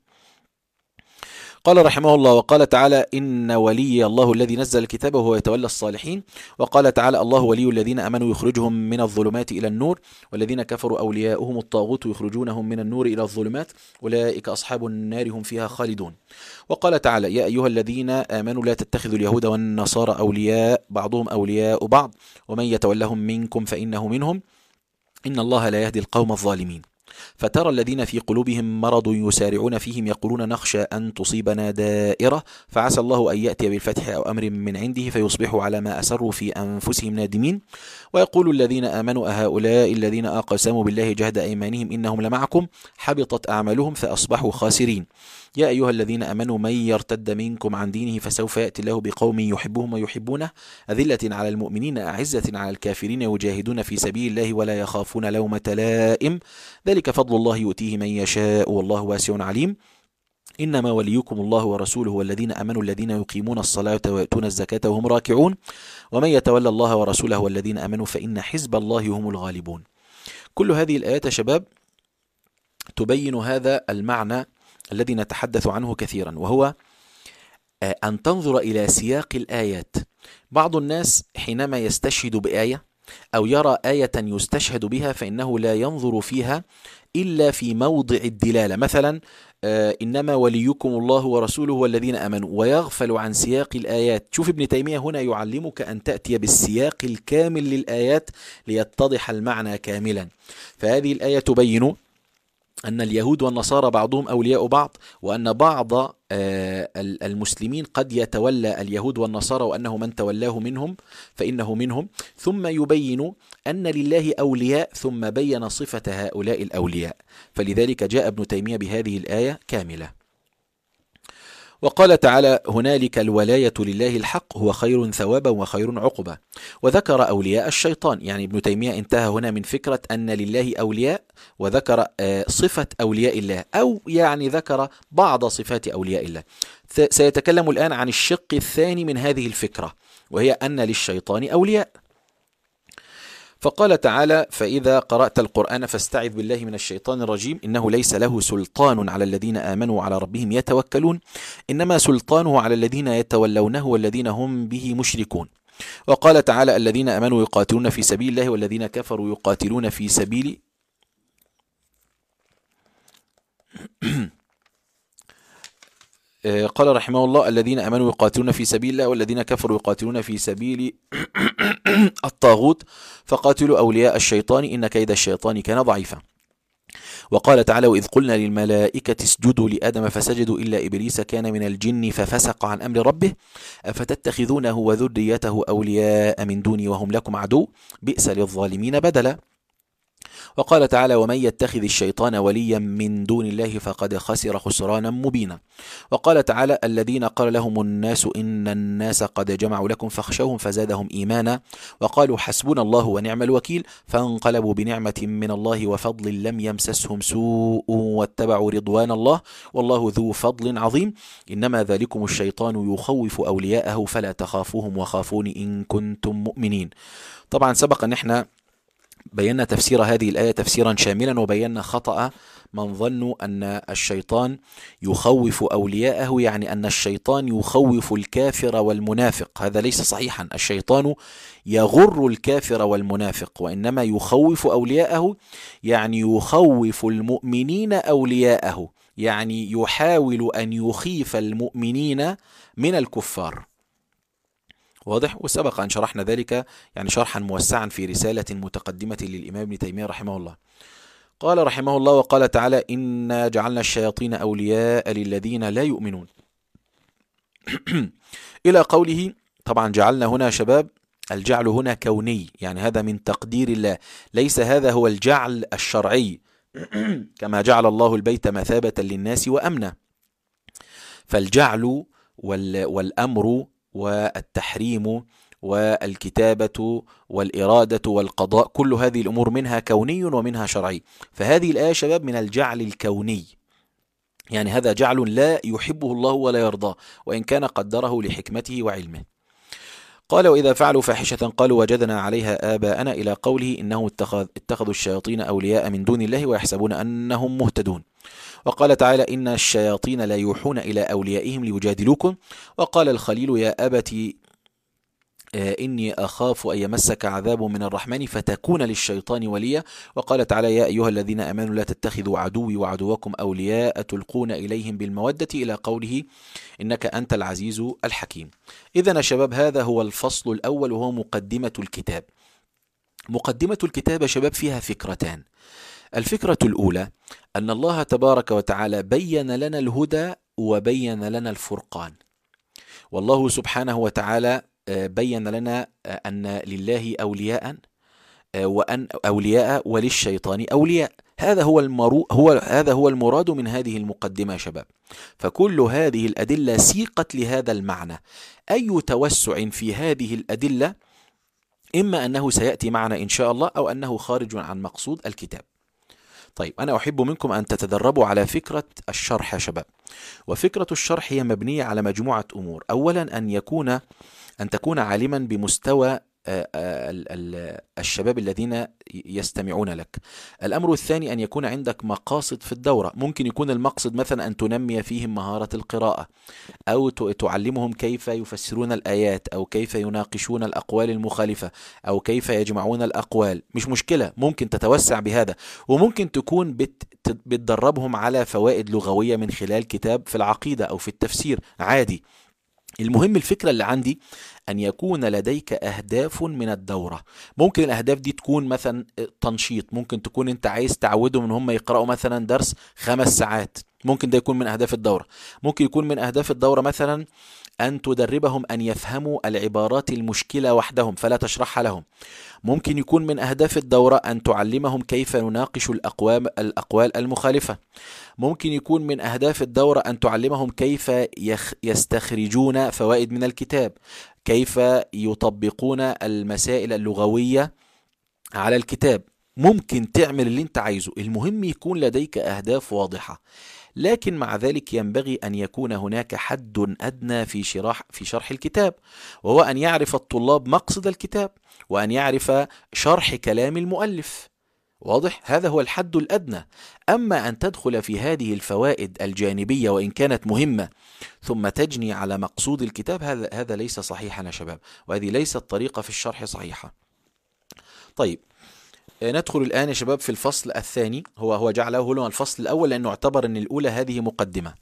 قال رحمه الله: وقال تعالى: إن ولي الله الذي نزل الكتاب وهو يتولى الصالحين. وقال تعالى: الله ولي الذين آمنوا يخرجهم من الظلمات إلى النور، والذين كفروا أولياؤهم الطاغوت يخرجونهم من النور إلى الظلمات، أولئك أصحاب النار هم فيها خالدون. وقال تعالى: يا أيها الذين آمنوا لا تتخذوا اليهود والنصارى أولياء بعضهم أولياء بعض ومن يتولهم منكم فإنه منهم إن الله لا يهدي القوم الظالمين. فترى الذين في قلوبهم مرض يسارعون فيهم يقولون نخشى أن تصيبنا دائرة فعسى الله أن يأتي بالفتح أو أمر من عنده فيصبحوا على ما أسروا في أنفسهم نادمين. ويقول الذين آمنوا أهؤلاء الذين أقسموا بالله جهد أيمانهم إنهم لمعكم حبطت أعمالهم فأصبحوا خاسرين. يا أيها الذين آمنوا من يرتد منكم عن دينه فسوف يأتي الله بقوم يحبهم ويحبونه أذلة على المؤمنين أعزة على الكافرين يجاهدون في سبيل الله ولا يخافون لومة لائم ذلك فضل الله يؤتيه من يشاء والله واسع عليم. إنما وليكم الله ورسوله والذين آمنوا الذين يقيمون الصلاة ويؤتون الزكاة وهم راكعون ومن يتولى الله ورسوله والذين آمنوا فإن حزب الله هم الغالبون. كل هذه الآيات شباب تبين هذا المعنى الذي نتحدث عنه كثيرا، وهو أن تنظر إلى سياق الآيات. بعض الناس حينما يستشهد بآية أو يرى آية يستشهد بها فإنه لا ينظر فيها إلا في موضع الدلالة، مثلا إنما وليكم الله ورسوله والذين آمنوا، ويغفل عن سياق الآيات. شوف ابن تيمية هنا يعلمك أن تأتي بالسياق الكامل للآيات ليتضح المعنى كاملا. فهذه الآية تبين أن اليهود والنصارى بعضهم أولياء بعض، وأن بعض المسلمين قد يتولى اليهود والنصارى وأنه من تولاه منهم فإنه منهم، ثم يبين أن لله أولياء ثم بين صفة هؤلاء الأولياء. فلذلك جاء ابن تيمية بهذه الآية كاملة. وقال تعالى: هنالك الولاية لله الحق هو خير ثوابا وخير عقبا. وذكر أولياء الشيطان، يعني ابن تيمية انتهى هنا من فكرة أن لله أولياء وذكر صفة أولياء الله، أو يعني ذكر بعض صفات أولياء الله. سيتكلم الآن عن الشق الثاني من هذه الفكرة، وهي أن للشيطان أولياء. فقال تعالى: فإذا قرأت القرآن فاستعذ بالله من الشيطان الرجيم إنه ليس له سلطان على الذين آمنوا وعلى ربهم يتوكلون إنما سلطانه على الذين يتولونه والذين هم به مشركون. وقال تعالى: الذين آمنوا يقاتلون في سبيل الله والذين كفروا يقاتلون في سبيل قال رحمه الله: الذين آمنوا يقاتلون في سبيل الله والذين كفروا يقاتلون في سبيل الطاغوت فقاتلوا أولياء الشيطان إن كيد الشيطان كان ضعيفا. وقال تعالى: وإذ قلنا للملائكة اسجدوا لآدم فسجدوا إلا إبليس كان من الجن ففسق عن أمر ربه أفتتخذونه وذريته أولياء من دوني وهم لكم عدو بئس للظالمين بدلا. وقال تعالى: ومن يتخذ الشيطان وليا من دون الله فقد خسر خسرانا مبينا. وقال تعالى: الذين قال لهم الناس إن الناس قد جمعوا لكم فاخشوهم فزادهم إيمانا وقالوا حسبنا الله ونعم الوكيل فانقلبوا بنعمة من الله وفضل لم يمسسهم سوء واتبعوا رضوان الله والله ذو فضل عظيم إنما ذلكم الشيطان يخوف أولياءه فلا تخافوهم وخافون إن كنتم مؤمنين. طبعا سبق أن احنا بينا تفسير هذه الآية تفسيرا شاملا، وبينا خطأ من ظنوا أن الشيطان يخوف أولياءه، يعني أن الشيطان يخوف الكافر والمنافق. هذا ليس صحيحا. الشيطان يغر الكافر والمنافق، وإنما يخوف أولياءه، يعني يخوف المؤمنين أولياءه، يعني يحاول أن يخيف المؤمنين من الكفار. واضح؟ وسبق أن شرحنا ذلك يعني شرحا موسعا في رسالة متقدمة للإمام ابن تيمية رحمه الله. قال رحمه الله: وقال تعالى: إنا جعلنا الشياطين أولياء للذين لا يؤمنون. إلى قوله. طبعا جعلنا هنا شباب، الجعل هنا كوني، يعني هذا من تقدير الله، ليس هذا هو الجعل الشرعي كما جعل الله البيت مثابة للناس وأمنا. فالجعل والأمر والتحريم والكتابة والإرادة والقضاء، كل هذه الأمور منها كوني ومنها شرعي. فهذه الآية شباب من الجعل الكوني، يعني هذا جعل لا يحبه الله ولا يرضاه، وإن كان قدره لحكمته وعلمه. قال: وإذا فعلوا فاحشة قالوا وجدنا عليها آباءنا، إلى قوله: إنهم اتخذوا الشياطين أولياء من دون الله ويحسبون أنهم مهتدون. وقال تعالى: إن الشياطين لا يوحون إلى أوليائهم ليجادلوكم. وقال الخليل: يا أبت إني أخاف أن يمسك عذاب من الرحمن فتكون للشيطان وليا. وقال تعالى: يا أيها الذين آمنوا لا تتخذوا عدوي وعدوكم أولياء تلقون إليهم بالمودة، إلى قوله: إنك أنت العزيز الحكيم. إذن يا شباب هذا هو الفصل الأول، وهو مقدمة الكتاب. مقدمة الكتاب يا شباب فيها فكرتان. الفكرة الأولى أن الله تبارك وتعالى بين لنا الهدى وبين لنا الفرقان. والله سبحانه وتعالى بين لنا أن لله أولياء وأن أولياء وللشيطان أولياء. هذا هو المراد من هذه المقدمة يا شباب. فكل هذه الأدلة سيقت لهذا المعنى. أي توسع في هذه الأدلة إما أنه سيأتي معنا إن شاء الله، أو أنه خارج عن مقصود الكتاب. طيب، أنا أحب منكم أن تتدربوا على فكرة الشرح يا شباب. وفكرة الشرح هي مبنية على مجموعة أمور. أولا أن تكون عالما بمستوى الشباب الذين يستمعون لك. الأمر الثاني أن يكون عندك مقاصد في الدورة. ممكن يكون المقصد مثلا أن تنمي فيهم مهارة القراءة، أو تعلمهم كيف يفسرون الآيات، أو كيف يناقشون الأقوال المخالفة، أو كيف يجمعون الأقوال. مش مشكلة، ممكن تتوسع بهذا. وممكن تكون بتدربهم على فوائد لغوية من خلال كتاب في العقيدة أو في التفسير، عادي. المهم الفكرة اللي عندي أن يكون لديك أهداف من الدورة. ممكن الأهداف دي تكون مثلا تنشيط، ممكن تكون أنت عايز تعودهم أن هم يقرأوا مثلا درس 5 ساعات، ممكن ده يكون من أهداف الدورة. ممكن يكون من أهداف الدورة مثلا أن تدربهم أن يفهموا العبارات المشكلة وحدهم فلا تشرحها لهم. ممكن يكون من أهداف الدورة أن تعلمهم كيف نناقش الأقوال المخالفة. ممكن يكون من أهداف الدورة أن تعلمهم كيف يستخرجون فوائد من الكتاب، كيف يطبقون المسائل اللغوية على الكتاب. ممكن تعمل اللي انت عايزه، المهم يكون لديك أهداف واضحة. لكن مع ذلك ينبغي أن يكون هناك حد أدنى في شرح الكتاب، وهو أن يعرف الطلاب مقصد الكتاب، وأن يعرف شرح كلام المؤلف. واضح؟ هذا هو الحد الأدنى. أما أن تدخل في هذه الفوائد الجانبية وإن كانت مهمة ثم تجني على مقصود الكتاب، هذا ليس صحيحا يا شباب، وهذه ليست طريقة في الشرح صحيحة. طيب، ندخل الآن يا شباب في الفصل الثاني. هو جعله هو الفصل الأول لأنه اعتبر أن الأولى هذه مقدمة.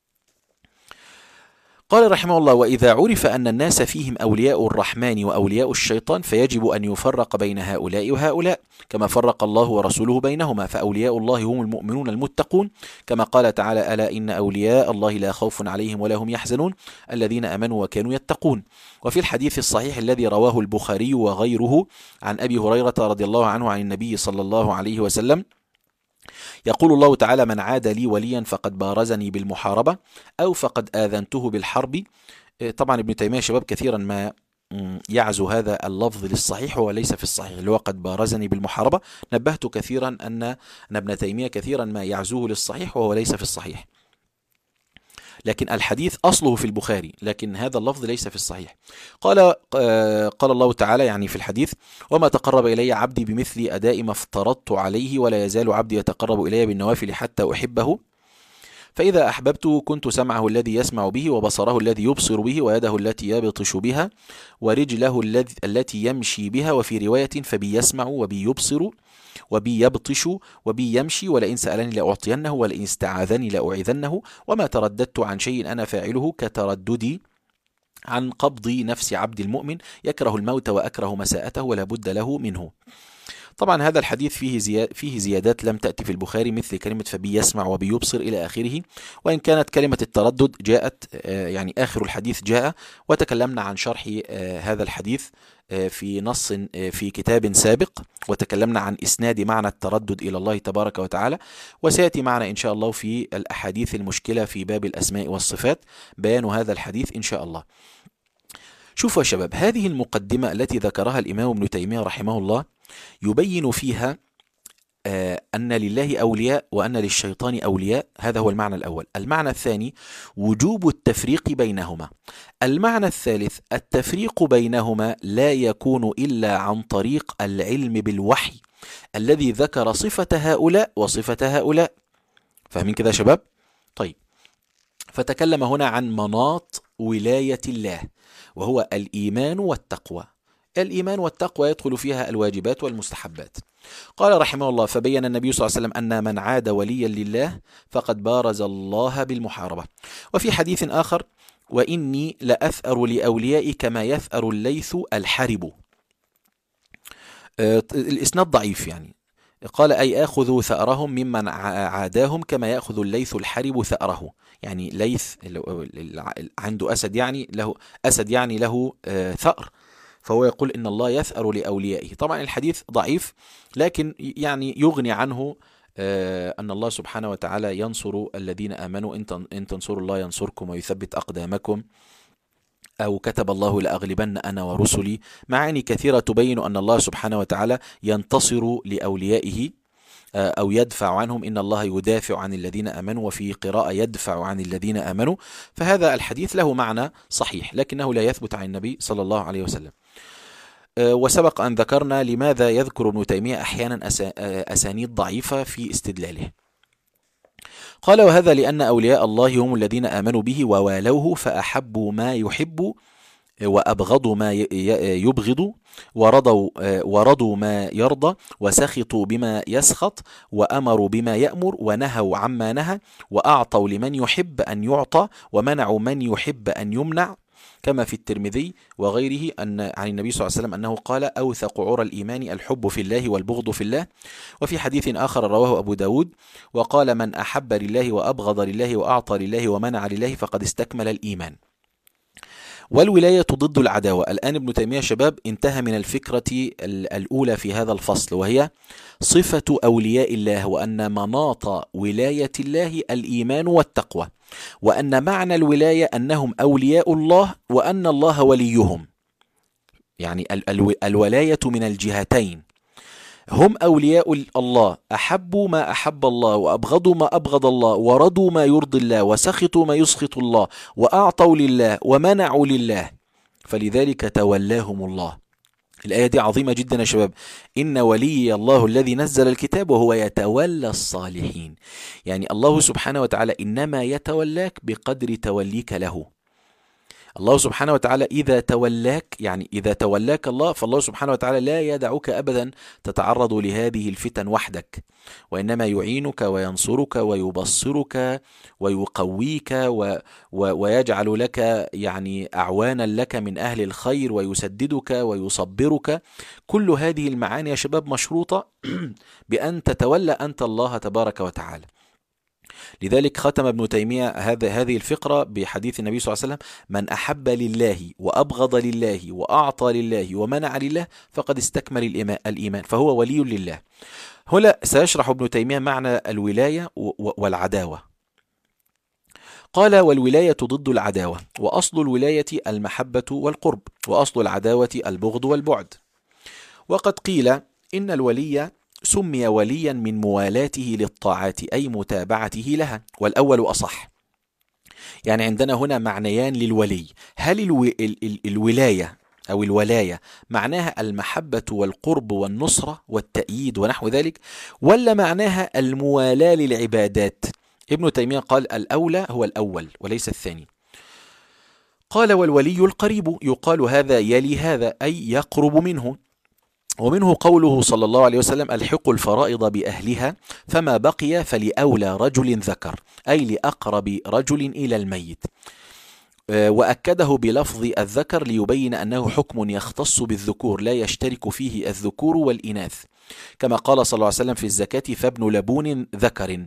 قال رحمه الله: وإذا عرف أن الناس فيهم أولياء الرحمن وأولياء الشيطان فيجب أن يفرق بين هؤلاء وهؤلاء، كما فرق الله ورسوله بينهما. فأولياء الله هم المؤمنون المتقون، كما قال تعالى: ألا إن أولياء الله لا خوف عليهم ولا هم يحزنون الذين آمنوا وكانوا يتقون. وفي الحديث الصحيح الذي رواه البخاري وغيره عن أبي هريرة رضي الله عنه عن النبي صلى الله عليه وسلم يقول الله تعالى: من عاد لي وليا فقد بارزني بالمحاربة أو فقد آذنته بالحرب. طبعا ابن تيمية شباب كثيرا ما يعزو هذا اللفظ للصحيح وليس في الصحيح، اللي هو قد بارزني بالمحاربة. نبهت كثيرا أن ابن تيمية كثيرا ما يعزوه للصحيح وهو ليس في الصحيح. لكن الحديث أصله في البخاري، لكن هذا اللفظ ليس في الصحيح. قال الله تعالى يعني في الحديث: وما تقرب إلي عبدي بمثل أداء ما افترضت عليه ولا يزال عبدي يتقرب إلي بالنوافل حتى أحبه، فإذا أحببته كنت سمعه الذي يسمع به، وبصره الذي يبصر به، ويده التي يبطش بها، ورجله التي يمشي بها، وفي رواية فبي يسمع وبي يبصر وبي يبطش وبي يمشي، ولئن سألني لأعطينه ولئن استعاذني لأعيذنه، وما ترددت عن شيء أنا فاعله كترددي عن قبض نفس عبد المؤمن، يكره الموت وأكره مساءته ولا بد له منه. طبعا هذا الحديث فيه زيادات لم تأتي في البخاري، مثل كلمة فبي يسمع وبي يبصر إلى آخره، وإن كانت كلمة التردد جاءت يعني آخر الحديث جاء، وتكلمنا عن شرح هذا الحديث في نص في كتاب سابق، وتكلمنا عن إسناد معنى التردد إلى الله تبارك وتعالى، وسيأتي معنا إن شاء الله في الأحاديث المشكلة في باب الأسماء والصفات بيان هذا الحديث إن شاء الله. شوفوا يا شباب، هذه المقدمة التي ذكرها الإمام ابن تيمية رحمه الله يبين فيها أن لله أولياء وأن للشيطان أولياء. هذا هو المعنى الأول. المعنى الثاني وجوب التفريق بينهما. المعنى الثالث التفريق بينهما لا يكون إلا عن طريق العلم بالوحي الذي ذكر صفة هؤلاء وصفة هؤلاء. فاهمين كده يا شباب؟ طيب، فتكلم هنا عن مناط ولاية الله، وهو الإيمان والتقوى. الإيمان والتقوى يدخل فيها الواجبات والمستحبات. قال رحمه الله: فبين النبي صلى الله عليه وسلم أن من عاد وليا لله فقد بارز الله بالمحاربة. وفي حديث آخر: وإني لأثأر لأوليائي كما يثأر الليث الحرب. الإسناد ضعيف يعني. قال: أي آخذوا ثأرهم ممن عاداهم كما يأخذ الليث الحرب ثأره. يعني ليث عنده أسد، يعني له ثأر، فهو يقول إن الله يثأر لأوليائه. طبعا الحديث ضعيف، لكن يعني يغني عنه أن الله سبحانه وتعالى ينصر الذين آمنوا: إن تنصروا الله ينصركم ويثبت أقدامكم، أو كتب الله لأغلبن أنا ورسلي. معاني كثيرة تبين أن الله سبحانه وتعالى ينتصر لأوليائه أو يدفع عنهم. إن الله يدافع عن الذين آمنوا، وفي قراءة يدفع عن الذين آمنوا. فهذا الحديث له معنى صحيح، لكنه لا يثبت عن النبي صلى الله عليه وسلم. وسبق أن ذكرنا لماذا يذكر ابن تيمية أحيانا أسانيد ضعيفة في استدلاله. قال: وهذا لأن أولياء الله هم الذين آمنوا به ووالوه، فأحبوا ما يحب وأبغضوا ما يبغض، ورضوا ما يرضى، وسخطوا بما يسخط، وأمروا بما يأمر، ونهوا عما نهى، وأعطوا لمن يحب أن يعطى، ومنعوا من يحب أن يمنع، كما في الترمذي وغيره عن النبي صلى الله عليه وسلم أنه قال: أوثق عرى الإيمان الحب في الله والبغض في الله. وفي حديث آخر رواه أبو داود وقال: من أحب لله وأبغض لله وأعطى لله ومنع لله فقد استكمل الإيمان. والولاية ضد العداوة. الآن ابن تيمية شباب انتهى من الفكرة الأولى في هذا الفصل، وهي صفة أولياء الله، وأن مناط ولاية الله الإيمان والتقوى، وأن معنى الولاية أنهم أولياء الله وأن الله وليهم. يعني الولاية من الجهتين، هم أولياء الله، أحبوا ما أحب الله وأبغضوا ما أبغض الله، ورضوا ما يرضي الله وسخطوا ما يسخط الله، وأعطوا لله ومنعوا لله، فلذلك تولاهم الله. الآية دي عظيمة جدا يا شباب. إن ولي الله الذي نزل الكتاب وهو يتولى الصالحين. يعني الله سبحانه وتعالى إنما يتولاك بقدر توليك له. الله سبحانه وتعالى إذا تولاك، يعني إذا تولاك الله، فالله سبحانه وتعالى لا يدعك أبدا تتعرض لهذه الفتن وحدك، وإنما يعينك وينصرك ويبصرك ويقويك ويجعل لك يعني أعوانا لك من أهل الخير، ويسددك ويصبرك. كل هذه المعاني يا شباب مشروطة بأن تتولى أنت الله تبارك وتعالى. لذلك ختم ابن تيمية هذه الفقرة بحديث النبي صلى الله عليه وسلم: من أحب لله وأبغض لله وأعطى لله ومنع لله فقد استكمل الإيمان، فهو ولي لله. هنا سيشرح ابن تيمية معنى الولاية والعداوة. قال: والولاية ضد العداوة، وأصل الولاية المحبة والقرب، وأصل العداوة البغض والبعد. وقد قيل إن الولي سمي وليا من موالاته للطاعات، أي متابعته لها، والأول أصح. يعني عندنا هنا معنيان للولي. هل الولاية أو الولاية معناها المحبة والقرب والنصرة والتأييد ونحو ذلك، ولا معناها الموالاة للعبادات؟ ابن تيمية قال الأولى هو الأول وليس الثاني. قال والولي القريب، يقال هذا يلي هذا أي يقرب منه. ومنه قوله صلى الله عليه وسلم الحقوا الفرائض بأهلها فما بقي فلأولى رجل ذكر، أي لأقرب رجل إلى الميت. وأكده بلفظ الذكر ليبين أنه حكم يختص بالذكور لا يشترك فيه الذكور والإناث، كما قال صلى الله عليه وسلم في الزكاة فابن لبون ذكر.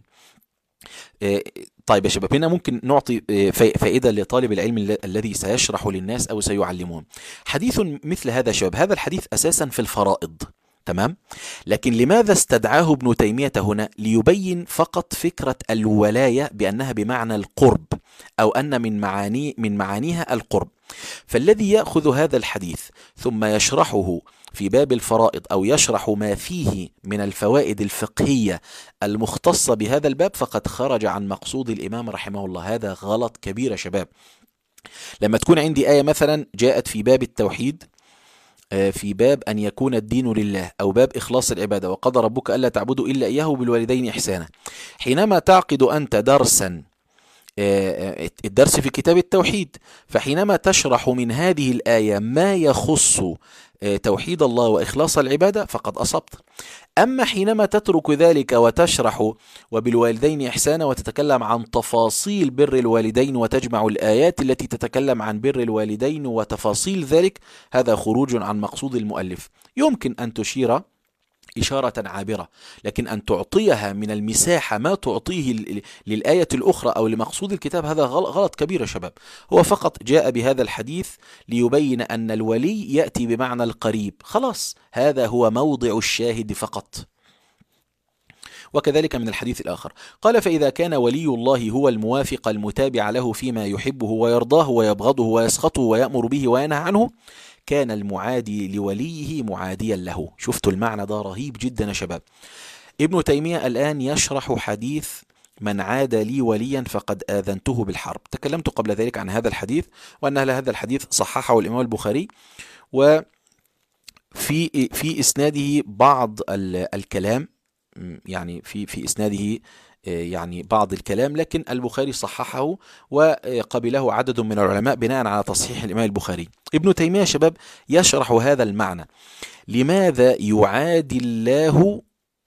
طيب يا شباب، هنا ممكن نعطي فائدة لطالب العلم الذي سيشرح للناس أو سيعلمهم. حديث مثل هذا يا شباب، هذا الحديث أساسا في الفرائض، تمام؟ لكن لماذا استدعاه ابن تيمية هنا؟ ليبين فقط فكرة الولاية بأنها بمعنى القرب، أو أن من معانيها القرب. فالذي يأخذ هذا الحديث ثم يشرحه في باب الفرائض أو يشرح ما فيه من الفوائد الفقهية المختصة بهذا الباب فقد خرج عن مقصود الإمام رحمه الله. هذا غلط كبير يا شباب. لما تكون عندي آية مثلا جاءت في باب التوحيد، في باب أن يكون الدين لله، أو باب إخلاص العبادة، وقضى ربك ألا تعبدوا إلا إياه وبالوالدين إحسانا، حينما تعقد أنت درسا، الدرس في كتاب التوحيد، فحينما تشرح من هذه الآية ما يخص توحيد الله وإخلاص العبادة فقد أصبت. أما حينما تترك ذلك وتشرح وبالوالدين إحسانا وتتكلم عن تفاصيل بر الوالدين وتجمع الآيات التي تتكلم عن بر الوالدين وتفاصيل ذلك، هذا خروج عن مقصود المؤلف. يمكن أن تشير إشارة عابرة، لكن أن تعطيها من المساحة ما تعطيه للآية الأخرى أو لمقصود الكتاب، هذا غلط كبير يا شباب. هو فقط جاء بهذا الحديث ليبين أن الولي يأتي بمعنى القريب، خلاص هذا هو موضع الشاهد فقط. وكذلك من الحديث الآخر قال فإذا كان ولي الله هو الموافق المتابع له فيما يحبه ويرضاه ويبغضه ويسخطه ويأمر به وينهى عنه، كان المعادي لوليه معاديا له. شفتوا المعنى ده رهيب جدا يا شباب. ابن تيمية الآن يشرح حديث من عاد لي وليا فقد آذنته بالحرب. تكلمت قبل ذلك عن هذا الحديث وأن هذا الحديث صححه الإمام البخاري، وفي إسناده بعض الكلام، يعني في إسناده يعني بعض الكلام، لكن البخاري صححه وقبله عدد من العلماء بناء على تصحيح الإمام البخاري. ابن تيمية شباب يشرح هذا المعنى، لماذا يعادي الله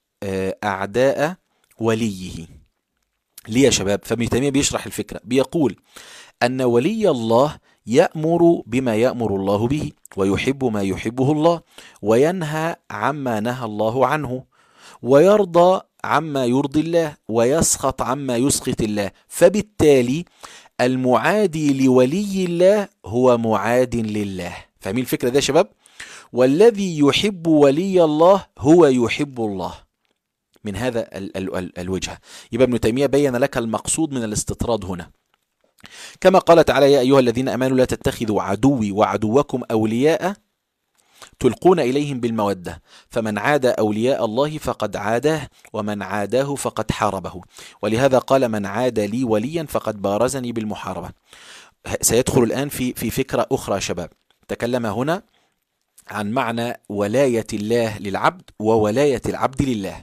أعداء وليه؟ ليه يا شباب؟ فابن تيمية بيشرح الفكرة، بيقول أن ولي الله يأمر بما يأمر الله به، ويحب ما يحبه الله، وينهى عما نهى الله عنه، ويرضى عما يرضي الله، ويسخط عما يسخط الله. فبالتالي المعادي لولي الله هو معاد لله. فاهمين الفكرة ده يا شباب؟ والذي يحب ولي الله هو يحب الله. من هذا الوجه يبقى ابن تيمية بين لك المقصود من الاستطراد هنا. كما قال تعالى يا أيها الذين آمنوا لا تتخذوا عدوي وعدوكم أولياء تلقون إليهم بالمودة، فمن عاد أولياء الله فقد عاداه، ومن عاداه فقد حاربه. ولهذا قال من عاد لي وليا فقد بارزني بالمحاربة. سيدخل الآن في فكرة أخرى شباب. تكلم هنا عن معنى ولاية الله للعبد وولاية العبد لله.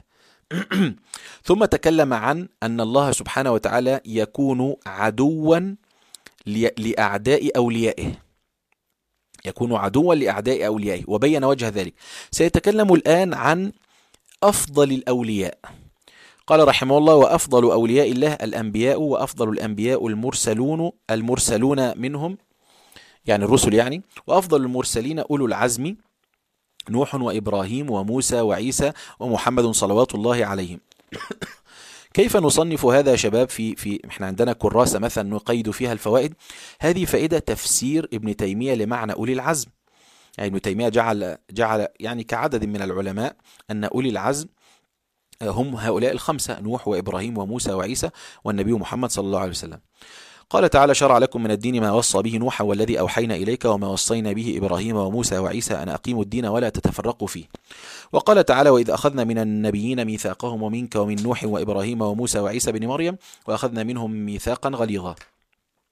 ثم تكلم عن أن الله سبحانه وتعالى يكون عدوا لأعداء أوليائه، يكون عدوا لأعداء أوليائه، وبين وجه ذلك. سيتكلم الآن عن أفضل الأولياء. قال رحمه الله وأفضل أولياء الله الأنبياء، وأفضل الأنبياء المرسلون منهم، يعني الرسل يعني، وأفضل المرسلين أولو العزم نوح وإبراهيم وموسى وعيسى ومحمد صلوات الله عليهم. كيف نصنف هذا يا شباب؟ احنا عندنا كراسة مثلا نقيد فيها الفوائد. هذه فائدة تفسير ابن تيمية لمعنى أولي العزم. يعني ابن تيمية جعل يعني كعدد من العلماء أن أولي العزم هم هؤلاء الخمسة: نوح وإبراهيم وموسى وعيسى والنبي محمد صلى الله عليه وسلم. قال تعالى شرع لكم من الدين ما وصى به نوحا والذي أوحينا إليك وما وصينا به إبراهيم وموسى وعيسى أن أقيموا الدين ولا تتفرقوا فيه. وقال تعالى وإذ أخذنا من النبيين ميثاقهم ومنك ومن نوح وإبراهيم وموسى وعيسى بن مريم وأخذنا منهم ميثاقا غليظا.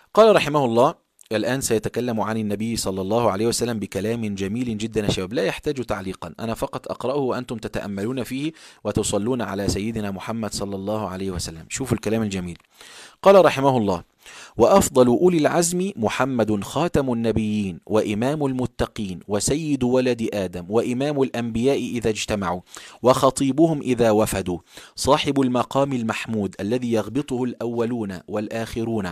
قال رحمه الله: الآن سيتكلم عن النبي صلى الله عليه وسلم بكلام جميل جدا يا شباب، لا يحتاج تعليقا، أنا فقط أقرأه وأنتم تتأملون فيه وتصلون على سيدنا محمد صلى الله عليه وسلم. شوفوا الكلام الجميل. قال رحمه الله: وأفضل أولي العزم محمد خاتم النبيين وإمام المتقين وسيد ولد آدم وإمام الأنبياء إذا اجتمعوا وخطيبهم إذا وفدوا، صاحب المقام المحمود الذي يغبطه الأولون والآخرون،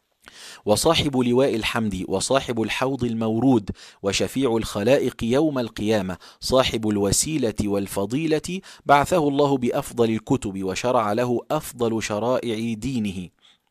وصاحب لواء الحمد، وصاحب الحوض المورود، وشفيع الخلائق يوم القيامة، صاحب الوسيلة والفضيلة، بعثه الله بأفضل الكتب وشرع له أفضل شرائع دينه،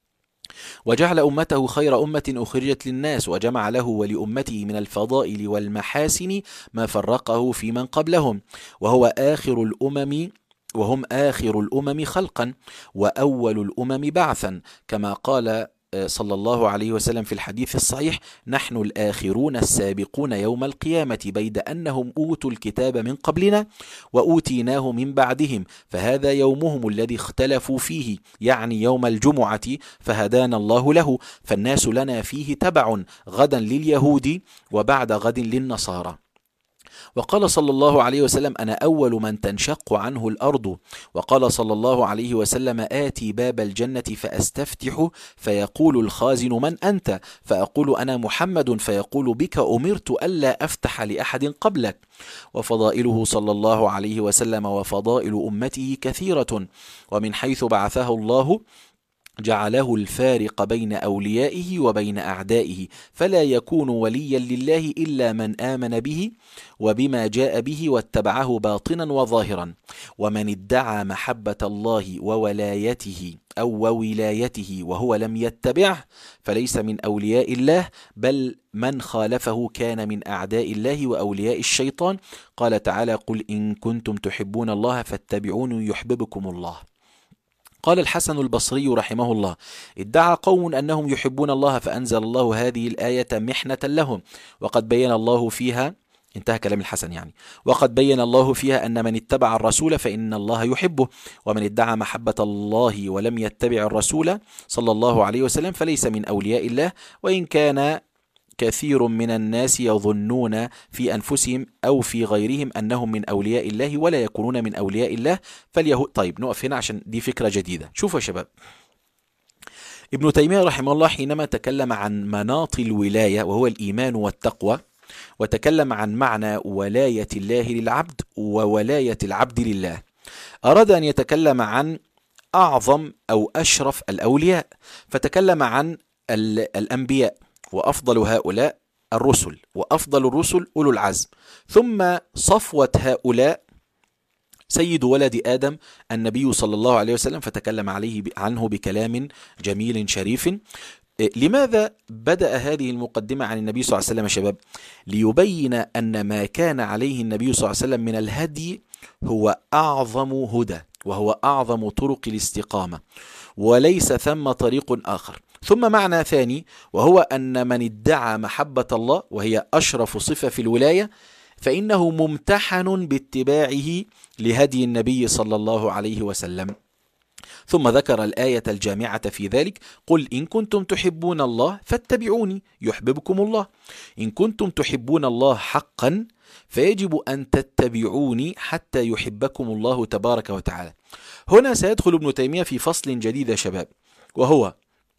وجعل أمته خير أمة أخرجت للناس، وجمع له ولأمته من الفضائل والمحاسن ما فرقه في من قبلهم، وهو آخر الأمم وهم آخر الأمم خلقا وأول الأمم بعثا، كما قال صلى الله عليه وسلم في الحديث الصحيح: نحن الآخرون السابقون يوم القيامة، بيد أنهم أوتوا الكتاب من قبلنا وأوتيناه من بعدهم، فهذا يومهم الذي اختلفوا فيه، يعني يوم الجمعة، فهدانا الله له، فالناس لنا فيه تبع، غدا لليهود وبعد غد للنصارى. وقال صلى الله عليه وسلم: أنا أول من تنشق عنه الأرض. وقال صلى الله عليه وسلم: آتي باب الجنة فأستفتح فيقول الخازن: من أنت؟ فأقول: أنا محمد، فيقول: بك أمرت ألا أفتح لأحد قبلك. وفضائله صلى الله عليه وسلم وفضائل أمته كثيرة، ومن حيث بعثه الله جعله الفارق بين أوليائه وبين أعدائه، فلا يكون وليا لله إلا من آمن به وبما جاء به واتبعه باطنا وظاهرا، ومن ادعى محبة الله وولايته أو وولايته وهو لم يتبعه فليس من أولياء الله، بل من خالفه كان من أعداء الله وأولياء الشيطان. قال تعالى: قل إن كنتم تحبون الله فاتبعوني يحببكم الله. قال الحسن البصري رحمه الله: ادعى قوم أنهم يحبون الله فأنزل الله هذه الآية محنة لهم، وقد بين الله فيها، انتهى كلام الحسن يعني، وقد بين الله فيها أن من اتبع الرسول فإن الله يحبه، ومن ادعى محبة الله ولم يتبع الرسول صلى الله عليه وسلم فليس من أولياء الله، وإن كان كثير من الناس يظنون في أنفسهم أو في غيرهم أنهم من أولياء الله ولا يكونون من أولياء الله فاليهود. طيب نقف هنا عشان دي فكرة جديدة. شوفوا يا شباب، ابن تيمية رحمه الله حينما تكلم عن مناط الولاية وهو الإيمان والتقوى، وتكلم عن معنى ولاية الله للعبد وولاية العبد لله، أراد أن يتكلم عن أعظم أو أشرف الأولياء، فتكلم عن الأنبياء، وأفضل هؤلاء الرسل، وأفضل الرسل أولو العزم، ثم صفوة هؤلاء سيد ولد آدم النبي صلى الله عليه وسلم، فتكلم عنه بكلام جميل شريف. لماذا بدأ هذه المقدمة عن النبي صلى الله عليه وسلم يا شباب؟ ليبين أن ما كان عليه النبي صلى الله عليه وسلم من الهدي هو أعظم هدى، وهو أعظم طرق الاستقامة، وليس ثم طريق آخر. ثم معنى ثاني، وهو أن من ادعى محبة الله وهي أشرف صفة في الولاية فإنه ممتحن باتباعه لهدي النبي صلى الله عليه وسلم. ثم ذكر الآية الجامعة في ذلك: قل إن كنتم تحبون الله فاتبعوني يحببكم الله. إن كنتم تحبون الله حقا فيجب أن تتبعوني حتى يحبكم الله تبارك وتعالى. هنا سيدخل ابن تيمية في فصل جديد يا شباب، وهو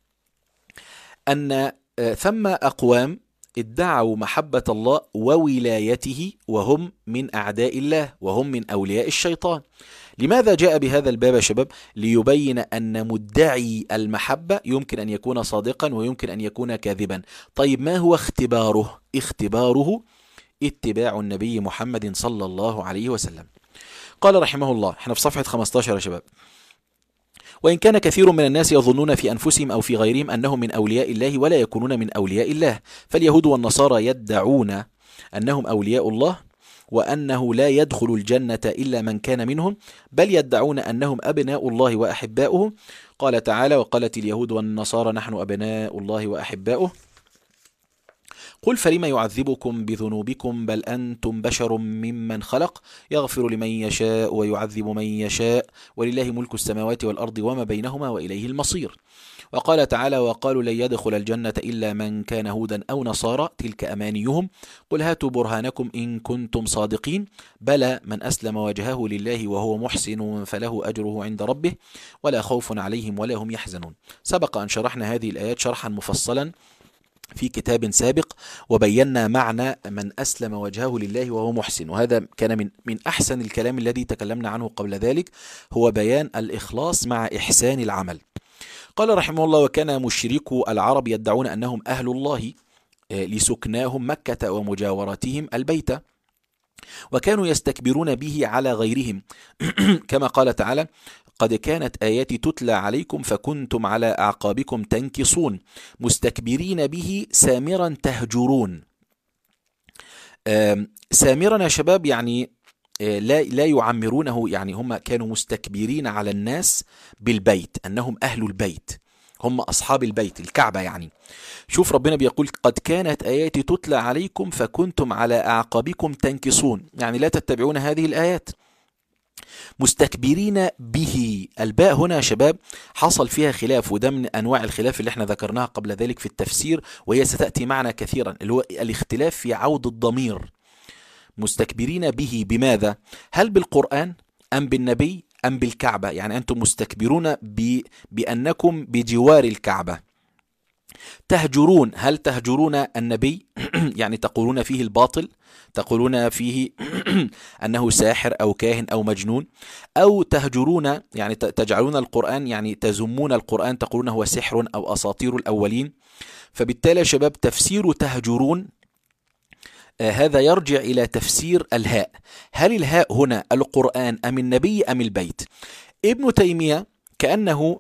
أن ثم أقوام ادعوا محبة الله وولايته وهم من أعداء الله وهم من أولياء الشيطان. لماذا جاء بهذا الباب يا شباب؟ ليبين أن مدعي المحبة يمكن أن يكون صادقا ويمكن أن يكون كاذبا. طيب ما هو اختباره؟ اختباره اتباع النبي محمد صلى الله عليه وسلم. قال رحمه الله، احنا في صفحة 15 يا شباب: وإن كان كثير من الناس يظنون في أنفسهم أو في غيرهم أنهم من أولياء الله ولا يكونون من أولياء الله، فاليهود والنصارى يدعون أنهم أولياء الله وأنه لا يدخل الجنة إلا من كان منهم، بل يدعون أنهم أبناء الله وأحباؤه. قال تعالى: وقالت اليهود والنصارى نحن أبناء الله وأحباؤه، قل فلم يعذبكم بذنوبكم بل أنتم بشر ممن خلق يغفر لمن يشاء ويعذب من يشاء ولله ملك السماوات والأرض وما بينهما وإليه المصير. وقال تعالى وقالوا لن يدخل الجنة إلا من كان هودا أو نصارى تلك أمانيهم قل هاتوا برهانكم إن كنتم صادقين بلى من أسلم وجهه لله وهو محسن فله أجره عند ربه ولا خوف عليهم ولا هم يحزنون. سبق أن شرحنا هذه الآيات شرحا مفصلا في كتاب سابق وبينا معنى من أسلم وجهه لله وهو محسن، وهذا كان من أحسن الكلام الذي تكلمنا عنه قبل ذلك، هو بيان الإخلاص مع إحسان العمل. قال رحمه الله وكان مشركو العرب يدعون أنهم أهل الله لسكناهم مكة ومجاورتهم البيت، وكانوا يستكبرون به على غيرهم كما قال تعالى قد كانت آياتي تتلى عليكم فكنتم على أعقابكم تنكصون مستكبرين به سامرا تهجرون. سامرا يا شباب يعني لا يعمرونه، يعني هم كانوا مستكبرين على الناس بالبيت أنهم أهل البيت، هم أصحاب البيت الكعبة. يعني شوف ربنا بيقول قد كانت آياتي تتلى عليكم فكنتم على أعقابكم تنكصون، يعني لا تتبعون هذه الآيات. مستكبرين به، الباء هنا يا شباب حصل فيها خلاف، وده من أنواع الخلاف اللي احنا ذكرناها قبل ذلك في التفسير، وهي ستأتي معنا كثيرا، اللي هو الاختلاف في عود الضمير. مستكبرين به بماذا؟ هل بالقرآن أم بالنبي أم بالكعبة؟ يعني أنتم مستكبرون بأنكم بجوار الكعبة. تهجرون، هل تهجرون النبي يعني تقولون فيه الباطل، تقولون فيه أنه ساحر أو كاهن أو مجنون، أو تهجرون يعني تجعلون القرآن يعني تزمون القرآن تقولون هو سحر أو أساطير الأولين. فبالتالي يا شباب تفسير تهجرون هذا يرجع إلى تفسير الهاء، هل الهاء هنا القرآن أم النبي أم البيت؟ ابن تيمية كأنه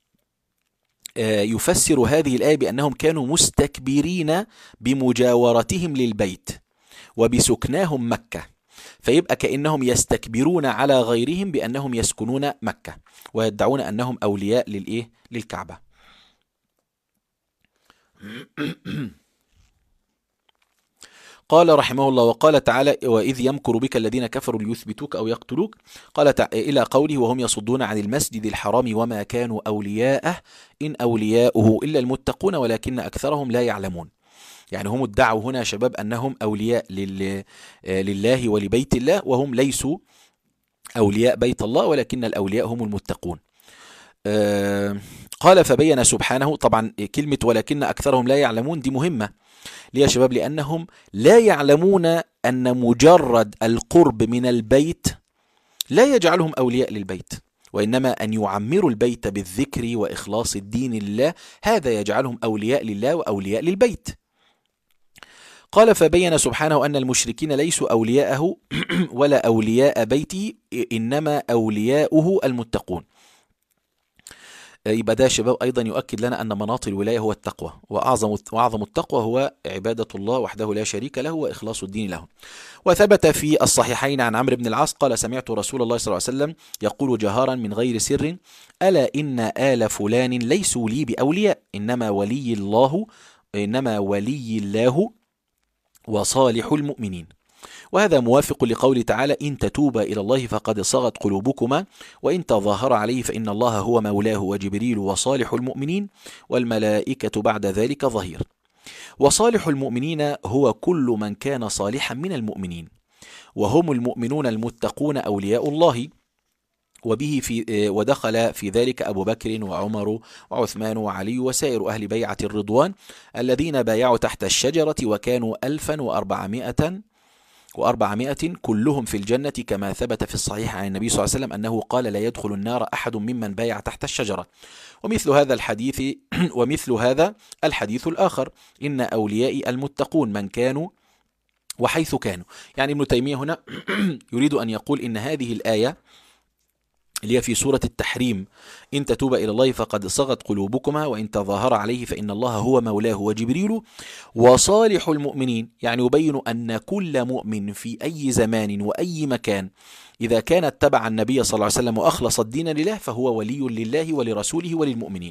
يفسر هذه الآية بأنهم كانوا مستكبرين بمجاورتهم للبيت وبسكناهم مكة، فيبقى كأنهم يستكبرون على غيرهم بأنهم يسكنون مكة ويدعون أنهم أولياء للكعبة. قال رحمه الله وقال تعالى وإذ يمكر بك الذين كفروا ليثبتوك أو يقتلوك، قال إلى قوله وهم يصدون عن المسجد الحرام وما كانوا أولياءه إن أولياؤه إلا المتقون ولكن أكثرهم لا يعلمون. يعني هم ادعوا هنا شباب أنهم أولياء لله ولبيت الله، وهم ليسوا أولياء بيت الله ولكن الأولياء هم المتقون. قال فبين سبحانه، طبعا كلمة ولكن أكثرهم لا يعلمون دي مهمة ليه يا شباب؟ لأنهم لا يعلمون أن مجرد القرب من البيت لا يجعلهم أولياء للبيت، وإنما أن يعمروا البيت بالذكر وإخلاص الدين لله، هذا يجعلهم أولياء لله وأولياء للبيت. قال فبين سبحانه أن المشركين ليسوا أولياءه ولا أولياء بيته إنما أولياؤه المتقون. يبقى ده شباب أيضا يؤكد لنا أن مناط الولاية هو التقوى، وأعظم التقوى هو عبادة الله وحده لا شريك له وإخلاص الدين له. وثبت في الصحيحين عن عمرو بن العاص قال سمعت رسول الله صلى الله عليه وسلم يقول جهارا من غير سر ألا إن آل فلان ليسوا لي بأولياء إنما ولي الله وصالح المؤمنين. وهذا موافق لقول تعالى إن تتوبا إلى الله فقد صغت قلوبكما وإن تظاهر عليه فإن الله هو مولاه وجبريل وصالح المؤمنين والملائكة بعد ذلك ظهير. وصالح المؤمنين هو كل من كان صالحا من المؤمنين، وهم المؤمنون المتقون أولياء الله، وبه ودخل في ذلك أبو بكر وعمر وعثمان وعلي وسائر أهل بيعة الرضوان الذين بايعوا تحت الشجرة وكانوا 1400 كلهم في الجنة، كما ثبت في الصحيح عن النبي صلى الله عليه وسلم أنه قال لا يدخل النار أحد ممن بايع تحت الشجرة. ومثل هذا الحديث الآخر إن أولياء المتقون من كانوا وحيث كانوا. يعني ابن تيمية هنا يريد أن يقول إن هذه الآية اللي هي في سورة التحريم إن تتوبا إلى الله فقد صغت قلوبكما وإن تظاهر عليه فإن الله هو مولاه وجبريل وصالح المؤمنين، يعني يبين أن كل مؤمن في أي زمان وأي مكان إذا كان اتبع النبي صلى الله عليه وسلم وأخلص الدين لله فهو ولي لله ولرسوله وللمؤمنين.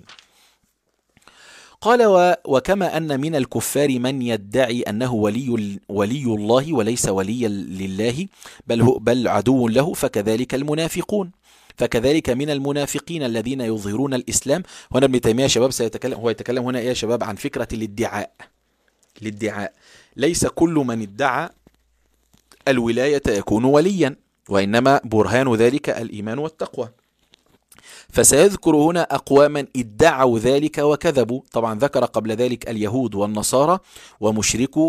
قال وكما أن من الكفار من يدعي أنه ولي الله وليس وليا لله بل عدو له، فكذلك المنافقون، فكذلك من المنافقين الذين يظهرون الإسلام. هنا ابن تيمية شباب هو يتكلم هنا يا شباب عن فكرة الادعاء. ليس كل من ادعى الولاية يكون وليا، وإنما برهان ذلك الإيمان والتقوى. فسيذكر هنا أقواما ادعوا ذلك وكذبوا. طبعا ذكر قبل ذلك اليهود والنصارى ومشركي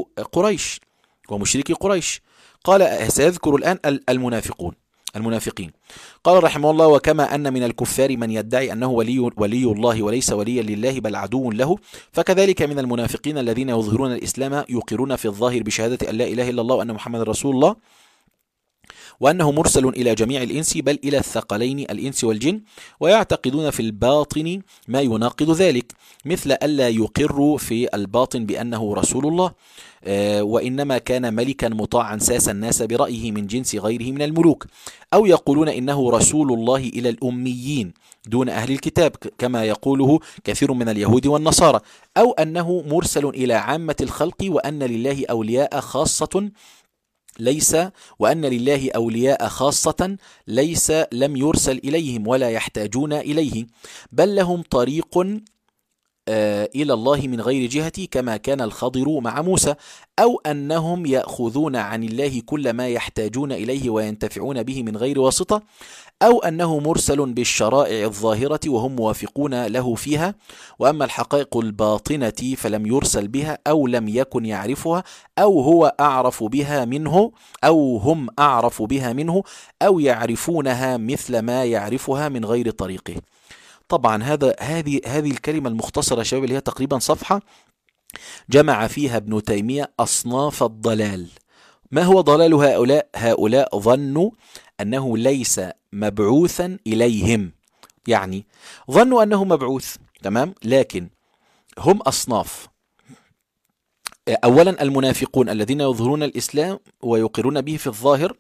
قريش. قال سيذكر الآن المنافقين. قال رحمه الله: وكما أن من الكفار من يدعي أنه ولي الله وليس وليا لله بل عدو له، فكذلك من المنافقين الذين يظهرون الإسلام يقرون في الظاهر بشهادة أن لا إله إلا الله وأن محمد رسول الله، وأنه مرسل إلى جميع الإنس بل إلى الثقلين الإنس والجن، ويعتقدون في الباطن ما يناقض ذلك، مثل ألا يقروا في الباطن بأنه رسول الله، وإنما كان ملكا مطاعا ساس الناس برأيه من جنس غيره من الملوك، أو يقولون إنه رسول الله إلى الأميين دون أهل الكتاب كما يقوله كثير من اليهود والنصارى، أو أنه مرسل إلى عامة الخلق وأن لله أولياء خاصة ليس لم يرسل إليهم ولا يحتاجون إليه، بل لهم طريق إلى الله من غير جهتي كما كان الخضر مع موسى، أو أنهم يأخذون عن الله كل ما يحتاجون إليه وينتفعون به من غير واسطة، أو أنه مرسل بالشرائع الظاهرة وهم موافقون له فيها، وأما الحقائق الباطنة فلم يرسل بها أو لم يكن يعرفها، أو هو أعرف بها منه، أو هم أعرف بها منه، أو يعرفونها مثل ما يعرفها من غير طريقه. طبعا هذه الكلمة المختصرة يا شباب اللي هي تقريبا صفحة، جمع فيها ابن تيمية أصناف الضلال. ما هو ضلال هؤلاء ظنوا أنه ليس مبعوثا إليهم، يعني ظنوا أنه مبعوث، تمام، لكن هم أصناف. أولا المنافقون الذين يظهرون الإسلام ويقرون به في الظاهر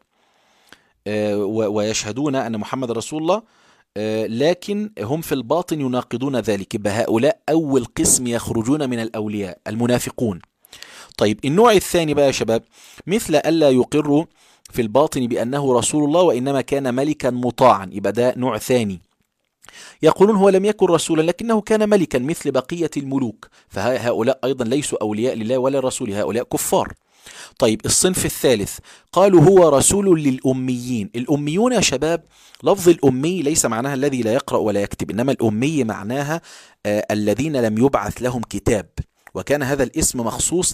ويشهدون أن محمد رسول الله، لكن هم في الباطن يناقضون ذلك. هؤلاء أول قسم يخرجون من الأولياء المنافقون. طيب النوع الثاني بقى يا شباب، مثل ألا يقروا في الباطن بأنه رسول الله وإنما كان ملكا مطاعا، يبقى ده نوع ثاني. يقولون هو لم يكن رسولا لكنه كان ملكا مثل بقية الملوك، فهؤلاء أيضا ليسوا أولياء لله ولا رسول، هؤلاء كفار. طيب الصنف الثالث قالوا هو رسول للأميين. الأميون يا شباب، لفظ الأمي ليس معناها الذي لا يقرأ ولا يكتب، إنما الأمي معناها الذين لم يبعث لهم كتاب، وكان هذا الاسم مخصوص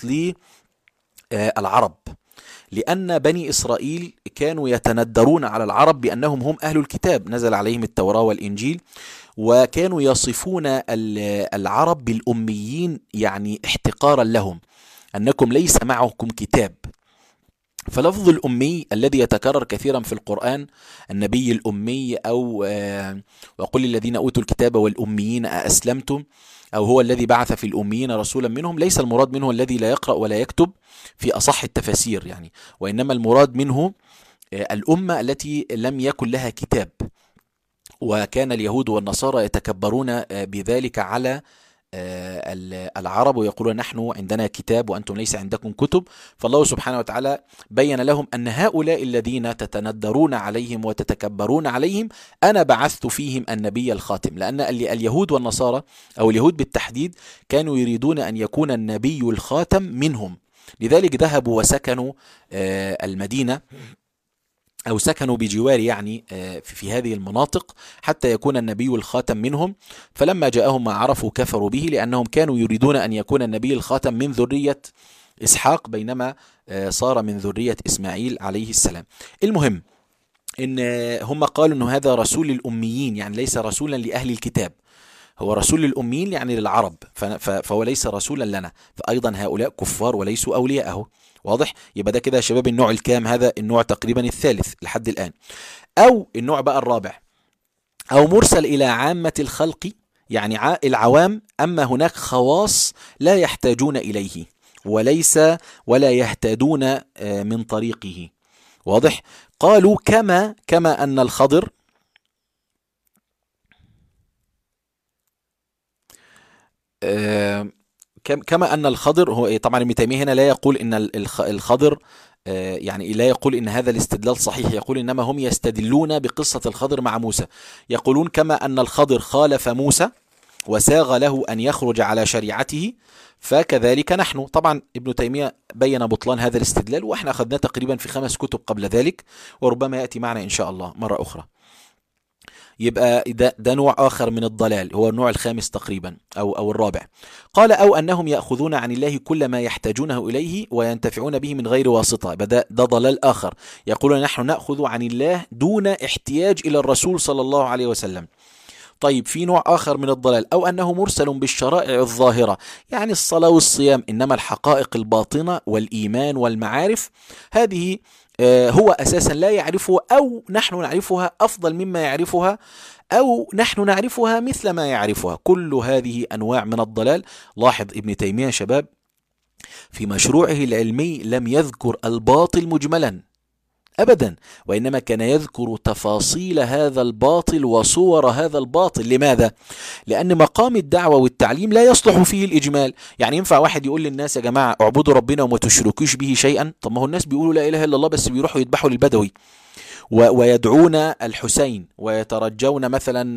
للعرب، لأن بني إسرائيل كانوا يتندرون على العرب بأنهم هم أهل الكتاب، نزل عليهم التوراة والإنجيل، وكانوا يصفون العرب بالأميين، يعني احتقارا لهم، أنكم ليس معكم كتاب. فلفظ الأمي الذي يتكرر كثيرا في القرآن، النبي الأمي، أو وقل للذين أوتوا الكتاب والأميين أأسلمتم، أو هو الذي بعث في الأميين رسولا منهم، ليس المراد منه الذي لا يقرأ ولا يكتب في أصح التفاسير يعني، وإنما المراد منه الأمة التي لم يكن لها كتاب. وكان اليهود والنصارى يتكبرون بذلك على العرب ويقولون نحن عندنا كتاب وأنتم ليس عندكم كتب. فالله سبحانه وتعالى بين لهم أن هؤلاء الذين تتندرون عليهم وتتكبرون عليهم أنا بعثت فيهم النبي الخاتم، لأن اليهود والنصارى أو اليهود بالتحديد كانوا يريدون أن يكون النبي الخاتم منهم، لذلك ذهبوا وسكنوا المدينة أو سكنوا بجوار يعني في هذه المناطق حتى يكون النبي الخاتم منهم. فلما جاءهم ما عرفوا كفروا به، لأنهم كانوا يريدون أن يكون النبي الخاتم من ذرية إسحاق بينما صار من ذرية إسماعيل عليه السلام. المهم إن هم قالوا أنه هذا رسول الأميين، يعني ليس رسولا لأهل الكتاب، هو رسول للأميين يعني للعرب، فهو ليس رسولا لنا، فأيضا هؤلاء كفار وليسوا أولياءه. واضح؟ يبقى ده كده يا شباب النوع الكام، هذا النوع تقريبا الثالث لحد الآن. أو النوع بقى الرابع، أو مرسل إلى عامة الخلق، يعني العوام، أما هناك خواص لا يحتاجون إليه ولا يهتدون من طريقه. واضح؟ قالوا كما أن الخضر كما أن الخضر، هو طبعا ابن تيمية هنا لا يقول إن الخضر يعني لا يقول إن هذا الاستدلال صحيح، يقول إنما هم يستدلون بقصة الخضر مع موسى، يقولون كما أن الخضر خالف موسى وساغ له أن يخرج على شريعته فكذلك نحن. طبعا ابن تيمية بين بطلان هذا الاستدلال، وإحنا أخذناه تقريبا في 5 كتب قبل ذلك، وربما يأتي معنا إن شاء الله مرة أخرى. يبقى ده نوع آخر من الضلال، هو النوع الخامس تقريبا أو الرابع. قال أو أنهم يأخذون عن الله كل ما يحتاجونه إليه وينتفعون به من غير واسطة. ده ضلال آخر، يقولون نحن نأخذ عن الله دون احتياج إلى الرسول صلى الله عليه وسلم. طيب في نوع آخر من الضلال، أو أنه مرسل بالشرائع الظاهرة، يعني الصلاة والصيام، إنما الحقائق الباطنة والإيمان والمعارف هذه هو أساسا لا يعرفها، أو نحن نعرفها أفضل مما يعرفها، أو نحن نعرفها مثل ما يعرفها. كل هذه أنواع من الضلال. لاحظ ابن تيمية شباب في مشروعه العلمي لم يذكر الباطل مجملا أبدا، وإنما كان يذكر تفاصيل هذا الباطل وصور هذا الباطل. لماذا؟ لأن مقام الدعوة والتعليم لا يصلح فيه الإجمال. يعني ينفع واحد يقول للناس يا جماعة اعبدوا ربنا وما تشركوش به شيئا؟ طب ما هو الناس بيقولوا لا إله إلا الله بس بيروحوا يذبحوا للبدوي ويدعون الحسين ويترجون مثلا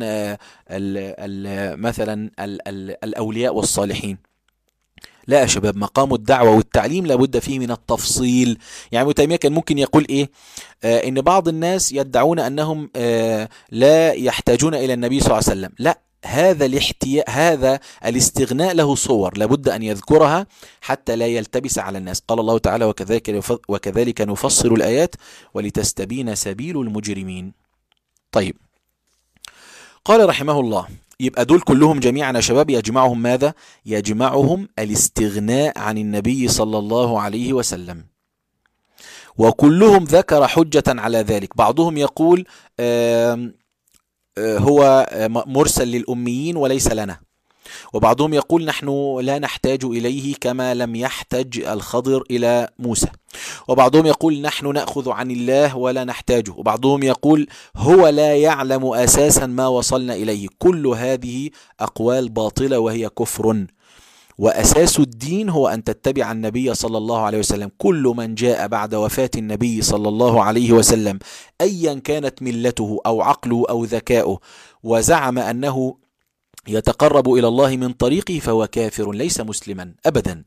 الأولياء والصالحين. لا يا شباب، مقام الدعوة والتعليم لابد فيه من التفصيل. يعني ابن تيمية كان ممكن يقول إيه؟ إن بعض الناس يدعون أنهم لا يحتاجون إلى النبي صلى الله عليه وسلم. لا، هذا الاستغناء له صور لابد أن يذكرها حتى لا يلتبس على الناس. قال الله تعالى وكذلك نفصل الآيات ولتستبين سبيل المجرمين. طيب، قال رحمه الله، يبقى دول كلهم جميعا يا شباب يجمعهم ماذا؟ يجمعهم الاستغناء عن النبي صلى الله عليه وسلم، وكلهم ذكر حجة على ذلك. بعضهم يقول هو مرسل للأميين وليس لنا، وبعضهم يقول نحن لا نحتاج إليه كما لم يحتج الخضر إلى موسى، وبعضهم يقول نحن نأخذ عن الله ولا نحتاجه، وبعضهم يقول هو لا يعلم أساسا ما وصلنا إليه. كل هذه أقوال باطلة وهي كفر، وأساس الدين هو أن تتبع النبي صلى الله عليه وسلم. كل من جاء بعد وفاة النبي صلى الله عليه وسلم أيا كانت ملته أو عقله أو ذكاؤه وزعم أنه يتقرب إلى الله من طريقه فهو كافر ليس مسلما أبدا.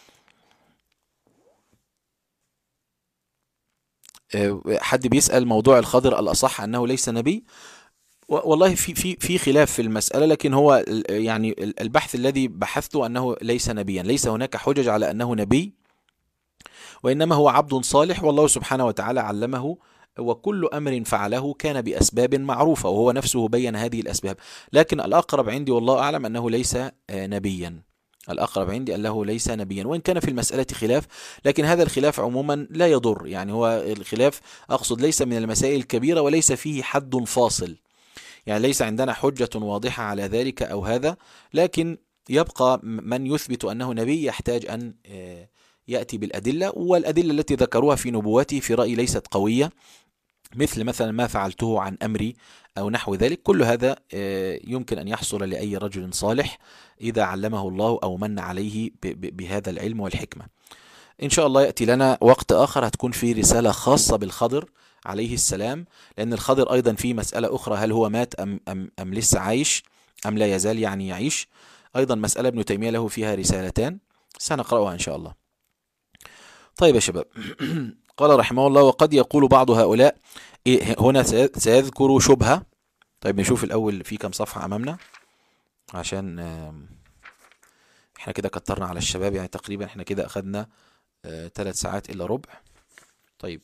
حد بيسأل موضوع الخضر الأصح أنه ليس نبي؟ والله في خلاف في المسألة، لكن هو يعني البحث الذي بحثته أنه ليس نبيا، ليس هناك حجج على أنه نبي، وإنما هو عبد صالح والله سبحانه وتعالى علمه، وكل أمر فعله كان بأسباب معروفة وهو نفسه بين هذه الأسباب. لكن الأقرب عندي والله أعلم أنه ليس نبيا، الأقرب عندي أنه ليس نبيا، وإن كان في المسألة خلاف، لكن هذا الخلاف عموما لا يضر. يعني هو الخلاف أقصد ليس من المسائل الكبيرة وليس فيه حد فاصل، يعني ليس عندنا حجة واضحة على ذلك أو هذا، لكن يبقى من يثبت أنه نبي يحتاج أن يأتي بالأدلة، والأدلة التي ذكروها في نبوته في رأيي ليست قوية، مثلا ما فعلته عن أمري أو نحو ذلك. كل هذا يمكن أن يحصل لأي رجل صالح إذا علمه الله أو من عليه بهذا العلم والحكمة. إن شاء الله يأتي لنا وقت آخر هتكون في رسالة خاصة بالخضر عليه السلام، لأن الخضر أيضا في مسألة أخرى، هل هو مات أم لسه عايش أم لا يزال يعني يعيش؟ أيضا مسألة ابن تيمية له فيها رسالتان سنقرأها إن شاء الله. طيب يا شباب، قال رحمه الله وقد يقول بعض هؤلاء هنا سيذكر شبهة. طيب نشوف الأول في كم صفحة أمامنا عشان احنا كده كترنا على الشباب، يعني تقريبا احنا كده أخذنا 3 ساعات إلا ربع. طيب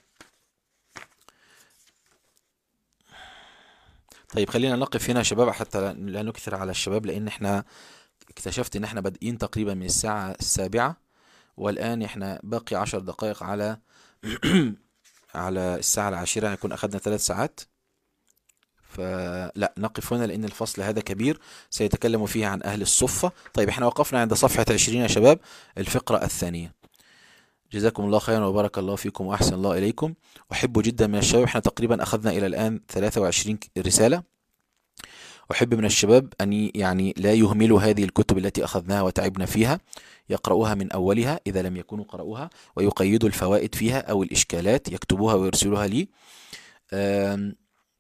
خلينا نقف هنا يا شباب حتى لا نكثر على الشباب، لأن احنا اكتشفت ان احنا بادئين تقريبا من الساعة 7، والآن احنا باقي 10 دقائق على على الساعة 10، يعني يكون أخذنا 3 ساعات. فلا نقف هنا لأن الفصل هذا كبير سيتكلم فيه عن أهل الصفة. طيب احنا وقفنا عند صفحة 20 يا شباب، الفقرة الثانية. جزاكم الله خيرا وبارك الله فيكم وأحسن الله إليكم. أحب جدا من الشباب، احنا تقريبا أخذنا إلى الآن 23 رسالة، أحب من الشباب أن يعني لا يهملوا هذه الكتب التي أخذناها وتعبنا فيها، يقرؤوها من أولها إذا لم يكونوا قرأوها، ويقيدوا الفوائد فيها أو الإشكالات يكتبوها ويرسلوها لي. آم،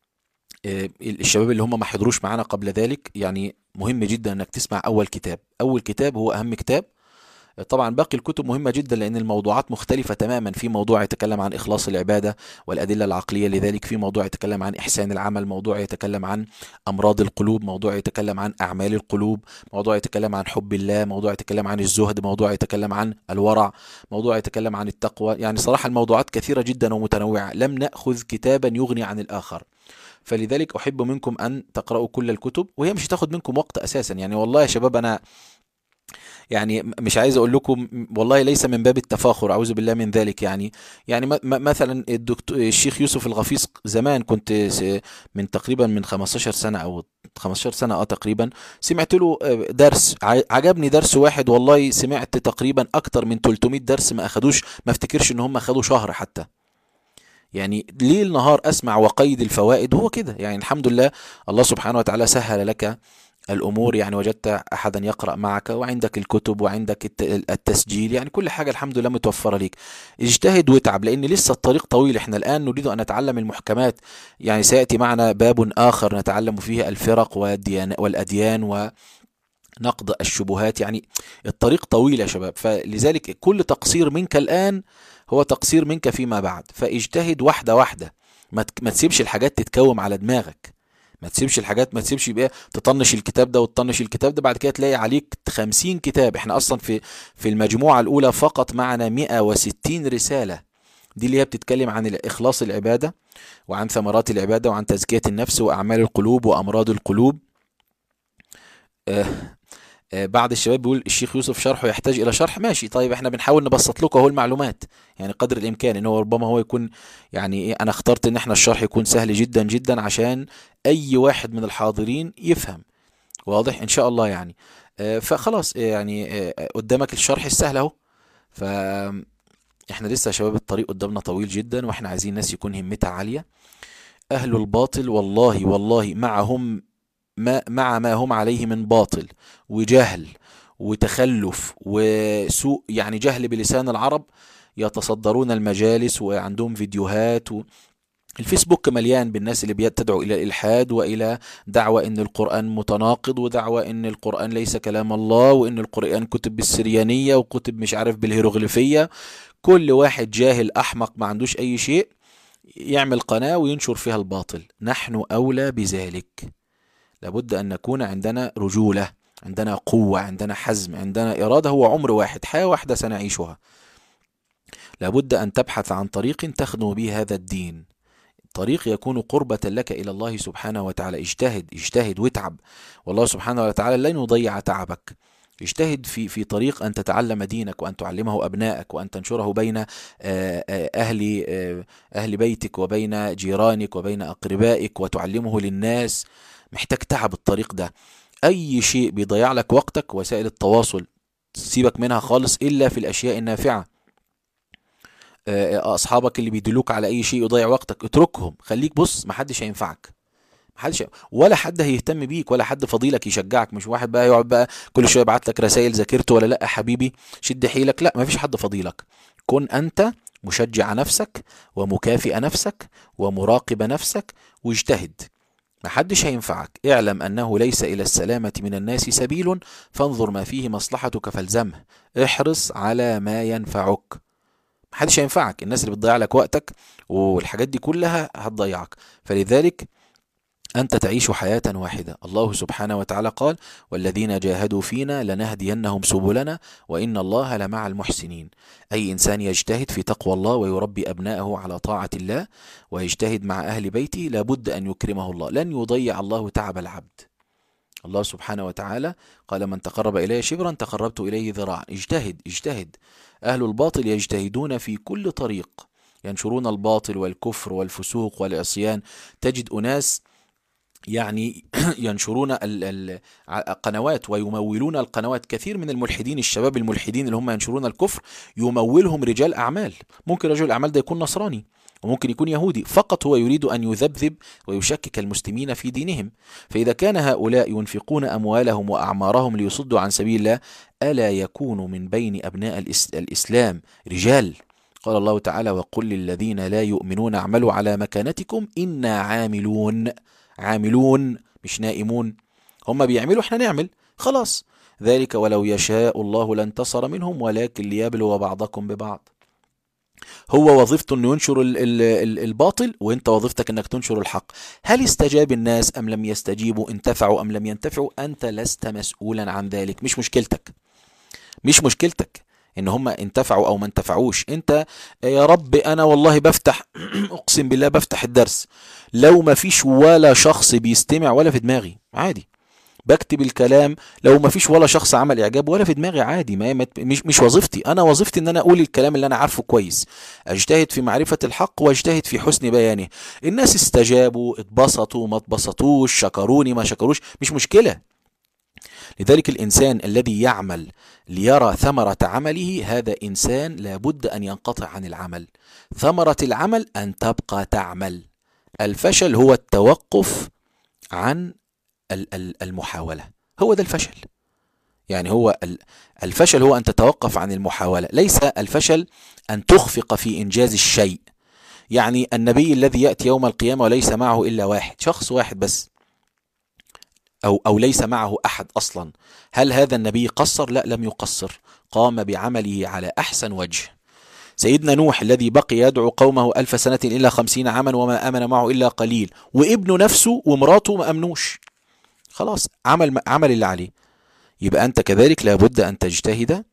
الشباب اللي هم ما حضروش معانا قبل ذلك، يعني مهم جدا انك تسمع اول كتاب. اول كتاب هو اهم كتاب. طبعا باقي الكتب مهمة جدا لأن الموضوعات مختلفة تماما. في موضوع يتكلم عن إخلاص العبادة والأدلة العقلية لذلك، في موضوع يتكلم عن إحسان العمل، موضوع يتكلم عن أمراض القلوب، موضوع يتكلم عن أعمال القلوب، موضوع يتكلم عن حب الله، موضوع يتكلم عن الزهد، موضوع يتكلم عن الورع، موضوع يتكلم عن التقوى. يعني صراحة الموضوعات كثيرة جدا ومتنوعة، لم نأخذ كتابا يغني عن الآخر. فلذلك أحب منكم أن تقرأوا كل الكتب، وهي مش هتاخد منكم وقت أساسا. يعني والله يا شباب أنا يعني مش عايز اقول لكم والله ليس من باب التفاخر، اعوذ بالله من ذلك. يعني مثلا الدكتور الشيخ يوسف الغفيص زمان كنت من تقريبا من 15 سنة او 15 سنة تقريبا، سمعت له درس عجبني، درس واحد والله سمعت تقريبا اكتر من 300 درس ما اخدوش، ما افتكرش ان هم اخدوا شهر حتى. يعني ليل نهار اسمع وقيد الفوائد، هو كده يعني. الحمد لله الله سبحانه وتعالى سهل لك الأمور، يعني وجدت أحدا يقرأ معك، وعندك الكتب وعندك التسجيل، يعني كل حاجة الحمد لله متوفرة ليك. اجتهد واتعب لأن لسه الطريق طويل. احنا الآن نريد أن نتعلم المحكمات، يعني سيأتي معنا باب آخر نتعلم فيه الفرق والأديان ونقض الشبهات. يعني الطريق طويل يا شباب، فلذلك كل تقصير منك الآن هو تقصير منك فيما بعد. فاجتهد واحدة واحدة، ما تسيبش الحاجات تتكوم على دماغك، ما تسيبش الحاجات، ما تسيبش يبقى تطنش الكتاب ده وتطنش الكتاب ده، بعد كده تلاقي عليك 50 كتاب. احنا اصلا في المجموعة الاولى فقط معنا 160 رسالة، دي اللي هي بتتكلم عن اخلاص العبادة وعن ثمرات العبادة وعن تزكية النفس واعمال القلوب وامراض القلوب. آه، بعض الشباب بيقول الشيخ يوسف شرحه يحتاج الى شرح. ماشي، طيب احنا بنحاول نبسط لكم اهو المعلومات يعني قدر الامكان، ان هو ربما هو يكون يعني ايه، انا اخترت ان احنا الشرح يكون سهل جدا جدا عشان اي واحد من الحاضرين يفهم. واضح ان شاء الله يعني. فخلاص يعني قدامك الشرح السهل اهو. فاحنا لسه يا شباب الطريق قدامنا طويل جدا، واحنا عايزين ناس يكون همتها عالية. اهل الباطل والله والله معهم مع ما هم عليه من باطل وجهل وتخلف وسوء، يعني جهل بلسان العرب، يتصدرون المجالس وعندهم فيديوهات الفيسبوك مليان بالناس اللي بتدعو إلى الإلحاد وإلى دعوة إن القرآن متناقض، ودعوة إن القرآن ليس كلام الله، وإن القرآن كتب بالسريانية وكتب مش عارف بالهيروغليفية. كل واحد جاهل أحمق ما عندوش أي شيء يعمل قناة وينشر فيها الباطل. نحن أولى بذلك. لابد أن نكون عندنا رجولة، عندنا قوة، عندنا حزم، عندنا إرادة. هو عمر واحد، حياة واحدة سنعيشها. لابد أن تبحث عن طريق تخدم به هذا الدين، طريق يكون قربة لك إلى الله سبحانه وتعالى. اجتهد اجتهد واتعب، والله سبحانه وتعالى لن يضيع تعبك. اجتهد في طريق أن تتعلم دينك وأن تعلمه أبنائك وأن تنشره بين أهل بيتك وبين جيرانك وبين أقربائك وتعلمه للناس. محتاج تعب الطريق ده. أي شيء بيضيع لك وقتك، وسائل التواصل سيبك منها خالص إلا في الأشياء النافعة. أصحابك اللي بيدلوك على أي شيء يضيع وقتك اتركهم. خليك بص، محدش هينفعك، محدش ولا حد هيهتم بيك، ولا حد فضيلك يشجعك. مش واحد بقى يقعد بقى كل شويه يبعت لك رسائل ذاكرت ولا لا حبيبي شد حيلك. لا، مفيش حد فضيلك. كن انت مشجع نفسك ومكافئ نفسك ومراقب نفسك واجتهد. محدش هينفعك. اعلم انه ليس الى السلامة من الناس سبيل، فانظر ما فيه مصلحتك فالزمه. احرص على ما ينفعك. محدش هينفعك. الناس اللي بتضيع لك وقتك والحاجات دي كلها هتضيعك. فلذلك أنت تعيش حياة واحدة. الله سبحانه وتعالى قال والذين جاهدوا فينا لنهدينهم سبلنا وإن الله لمع المحسنين. أي إنسان يجتهد في تقوى الله ويربي أبناءه على طاعة الله ويجتهد مع أهل بيته لابد أن يكرمه الله. لن يضيع الله تعب العبد. الله سبحانه وتعالى قال من تقرب إلي شبرا تقربت إليه ذراعا. اجتهد اجتهد. أهل الباطل يجتهدون في كل طريق، ينشرون الباطل والكفر والفسوق والعصيان. تجد أناس يعني ينشرون القنوات ويمولون القنوات. كثير من الملحدين، الشباب الملحدين اللي هم ينشرون الكفر، يمولهم رجال أعمال. ممكن رجل الأعمال ده يكون نصراني، وممكن يكون يهودي، فقط هو يريد أن يذبذب ويشكك المسلمين في دينهم. فإذا كان هؤلاء ينفقون أموالهم وأعمارهم ليصدوا عن سبيل الله، ألا يكون من بين أبناء الإسلام رجال؟ قال الله تعالى: وقل للذين لا يؤمنون اعملوا على مكانتكم إنا عاملون. عاملون مش نائمون، هم بيعملوا احنا نعمل، خلاص. ذلك ولو يشاء الله لانتصر منهم ولكن ليبلو بعضكم ببعض. هو وظيفته انه ينشر الباطل، وانت وظيفتك انك تنشر الحق. هل استجاب الناس ام لم يستجيبوا، انتفعوا ام لم ينتفعوا، انت لست مسؤولا عن ذلك، مش مشكلتك. مش مشكلتك ان هم انتفعوا او ما انتفعوش. انت يا رب انا والله بفتح اقسم بالله بفتح الدرس، لو ما فيش ولا شخص بيستمع ولا في دماغي عادي. بكتب الكلام، لو ما فيش ولا شخص عمل اعجاب ولا في دماغي عادي. مش وظيفتي. انا وظيفتي ان انا اقول الكلام اللي انا عارفه كويس، اجتهد في معرفة الحق واجتهد في حسن بيانه. الناس استجابوا، اتبسطوا، ما اتبسطوش، شكروني ما شكروش، مش مشكلة. لذلك الإنسان الذي يعمل ليرى ثمرة عمله، هذا إنسان لابد أن ينقطع عن العمل. ثمرة العمل أن تبقى تعمل. الفشل هو التوقف عن المحاولة، هو ده الفشل. يعني هو الفشل هو أن تتوقف عن المحاولة، ليس الفشل أن تخفق في إنجاز الشيء. يعني النبي الذي يأتي يوم القيامة وليس معه إلا واحد، شخص واحد بس، أو ليس معه أحد أصلا، هل هذا النبي قصر؟ لا، لم يقصر، قام بعمله على أحسن وجه. سيدنا نوح الذي بقي يدعو قومه 1000 سنة إلا 50 عاما وما آمن معه إلا قليل، وابن نفسه ومراته ما أمنوش، خلاص عمل اللي عليه. يبقى أنت كذلك لابد أن تجتهد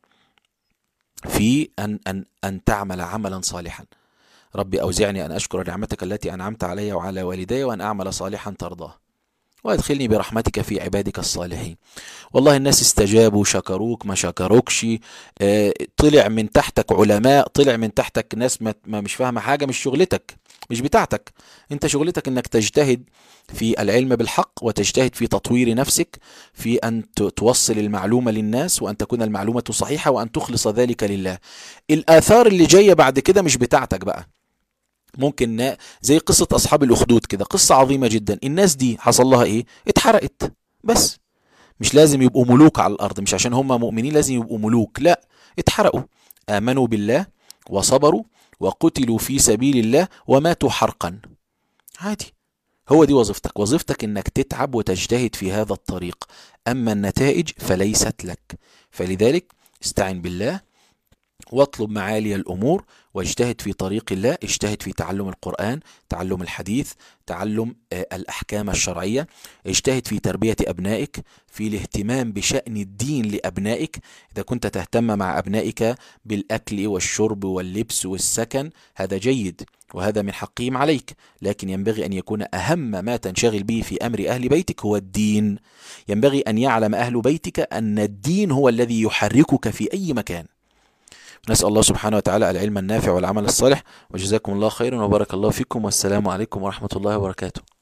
في أن تعمل عملا صالحا. ربي أوزعني أن أشكر نعمتك التي أنعمت علي وعلى والدي وأن أعمل صالحا ترضاه وادخلني برحمتك في عبادك الصالحين. والله الناس استجابوا، شكروك ما شكروكش، طلع من تحتك علماء، طلع من تحتك ناس ما مش فاهمة حاجة، مش شغلتك، مش بتاعتك. انت شغلتك انك تجتهد في العلم بالحق، وتجتهد في تطوير نفسك، في ان توصل المعلومة للناس، وان تكون المعلومة صحيحة، وان تخلص ذلك لله. الآثار اللي جاية بعد كده مش بتاعتك بقى. ممكن زي قصة أصحاب الأخدود كده، قصة عظيمة جدا. الناس دي حصل لها إيه؟ اتحرقت بس. مش لازم يبقوا ملوك على الأرض، مش عشان هم مؤمنين لازم يبقوا ملوك، لا، اتحرقوا، آمنوا بالله وصبروا وقتلوا في سبيل الله وماتوا حرقا، عادي. هو دي وظيفتك، وظيفتك انك تتعب وتجتهد في هذا الطريق، أما النتائج فليست لك. فلذلك استعن بالله واطلب معالي الأمور، واجتهد في طريق الله. اجتهد في تعلم القرآن، تعلم الحديث، تعلم الأحكام الشرعية. اجتهد في تربية أبنائك، في الاهتمام بشأن الدين لأبنائك. إذا كنت تهتم مع أبنائك بالأكل والشرب واللبس والسكن، هذا جيد وهذا من حقهم عليك، لكن ينبغي أن يكون أهم ما تنشغل به في أمر أهل بيتك هو الدين. ينبغي أن يعلم أهل بيتك أن الدين هو الذي يحركك في أي مكان. نسأل الله سبحانه وتعالى العلم النافع والعمل الصالح، وجزاكم الله خيرا وبارك الله فيكم، والسلام عليكم ورحمة الله وبركاته.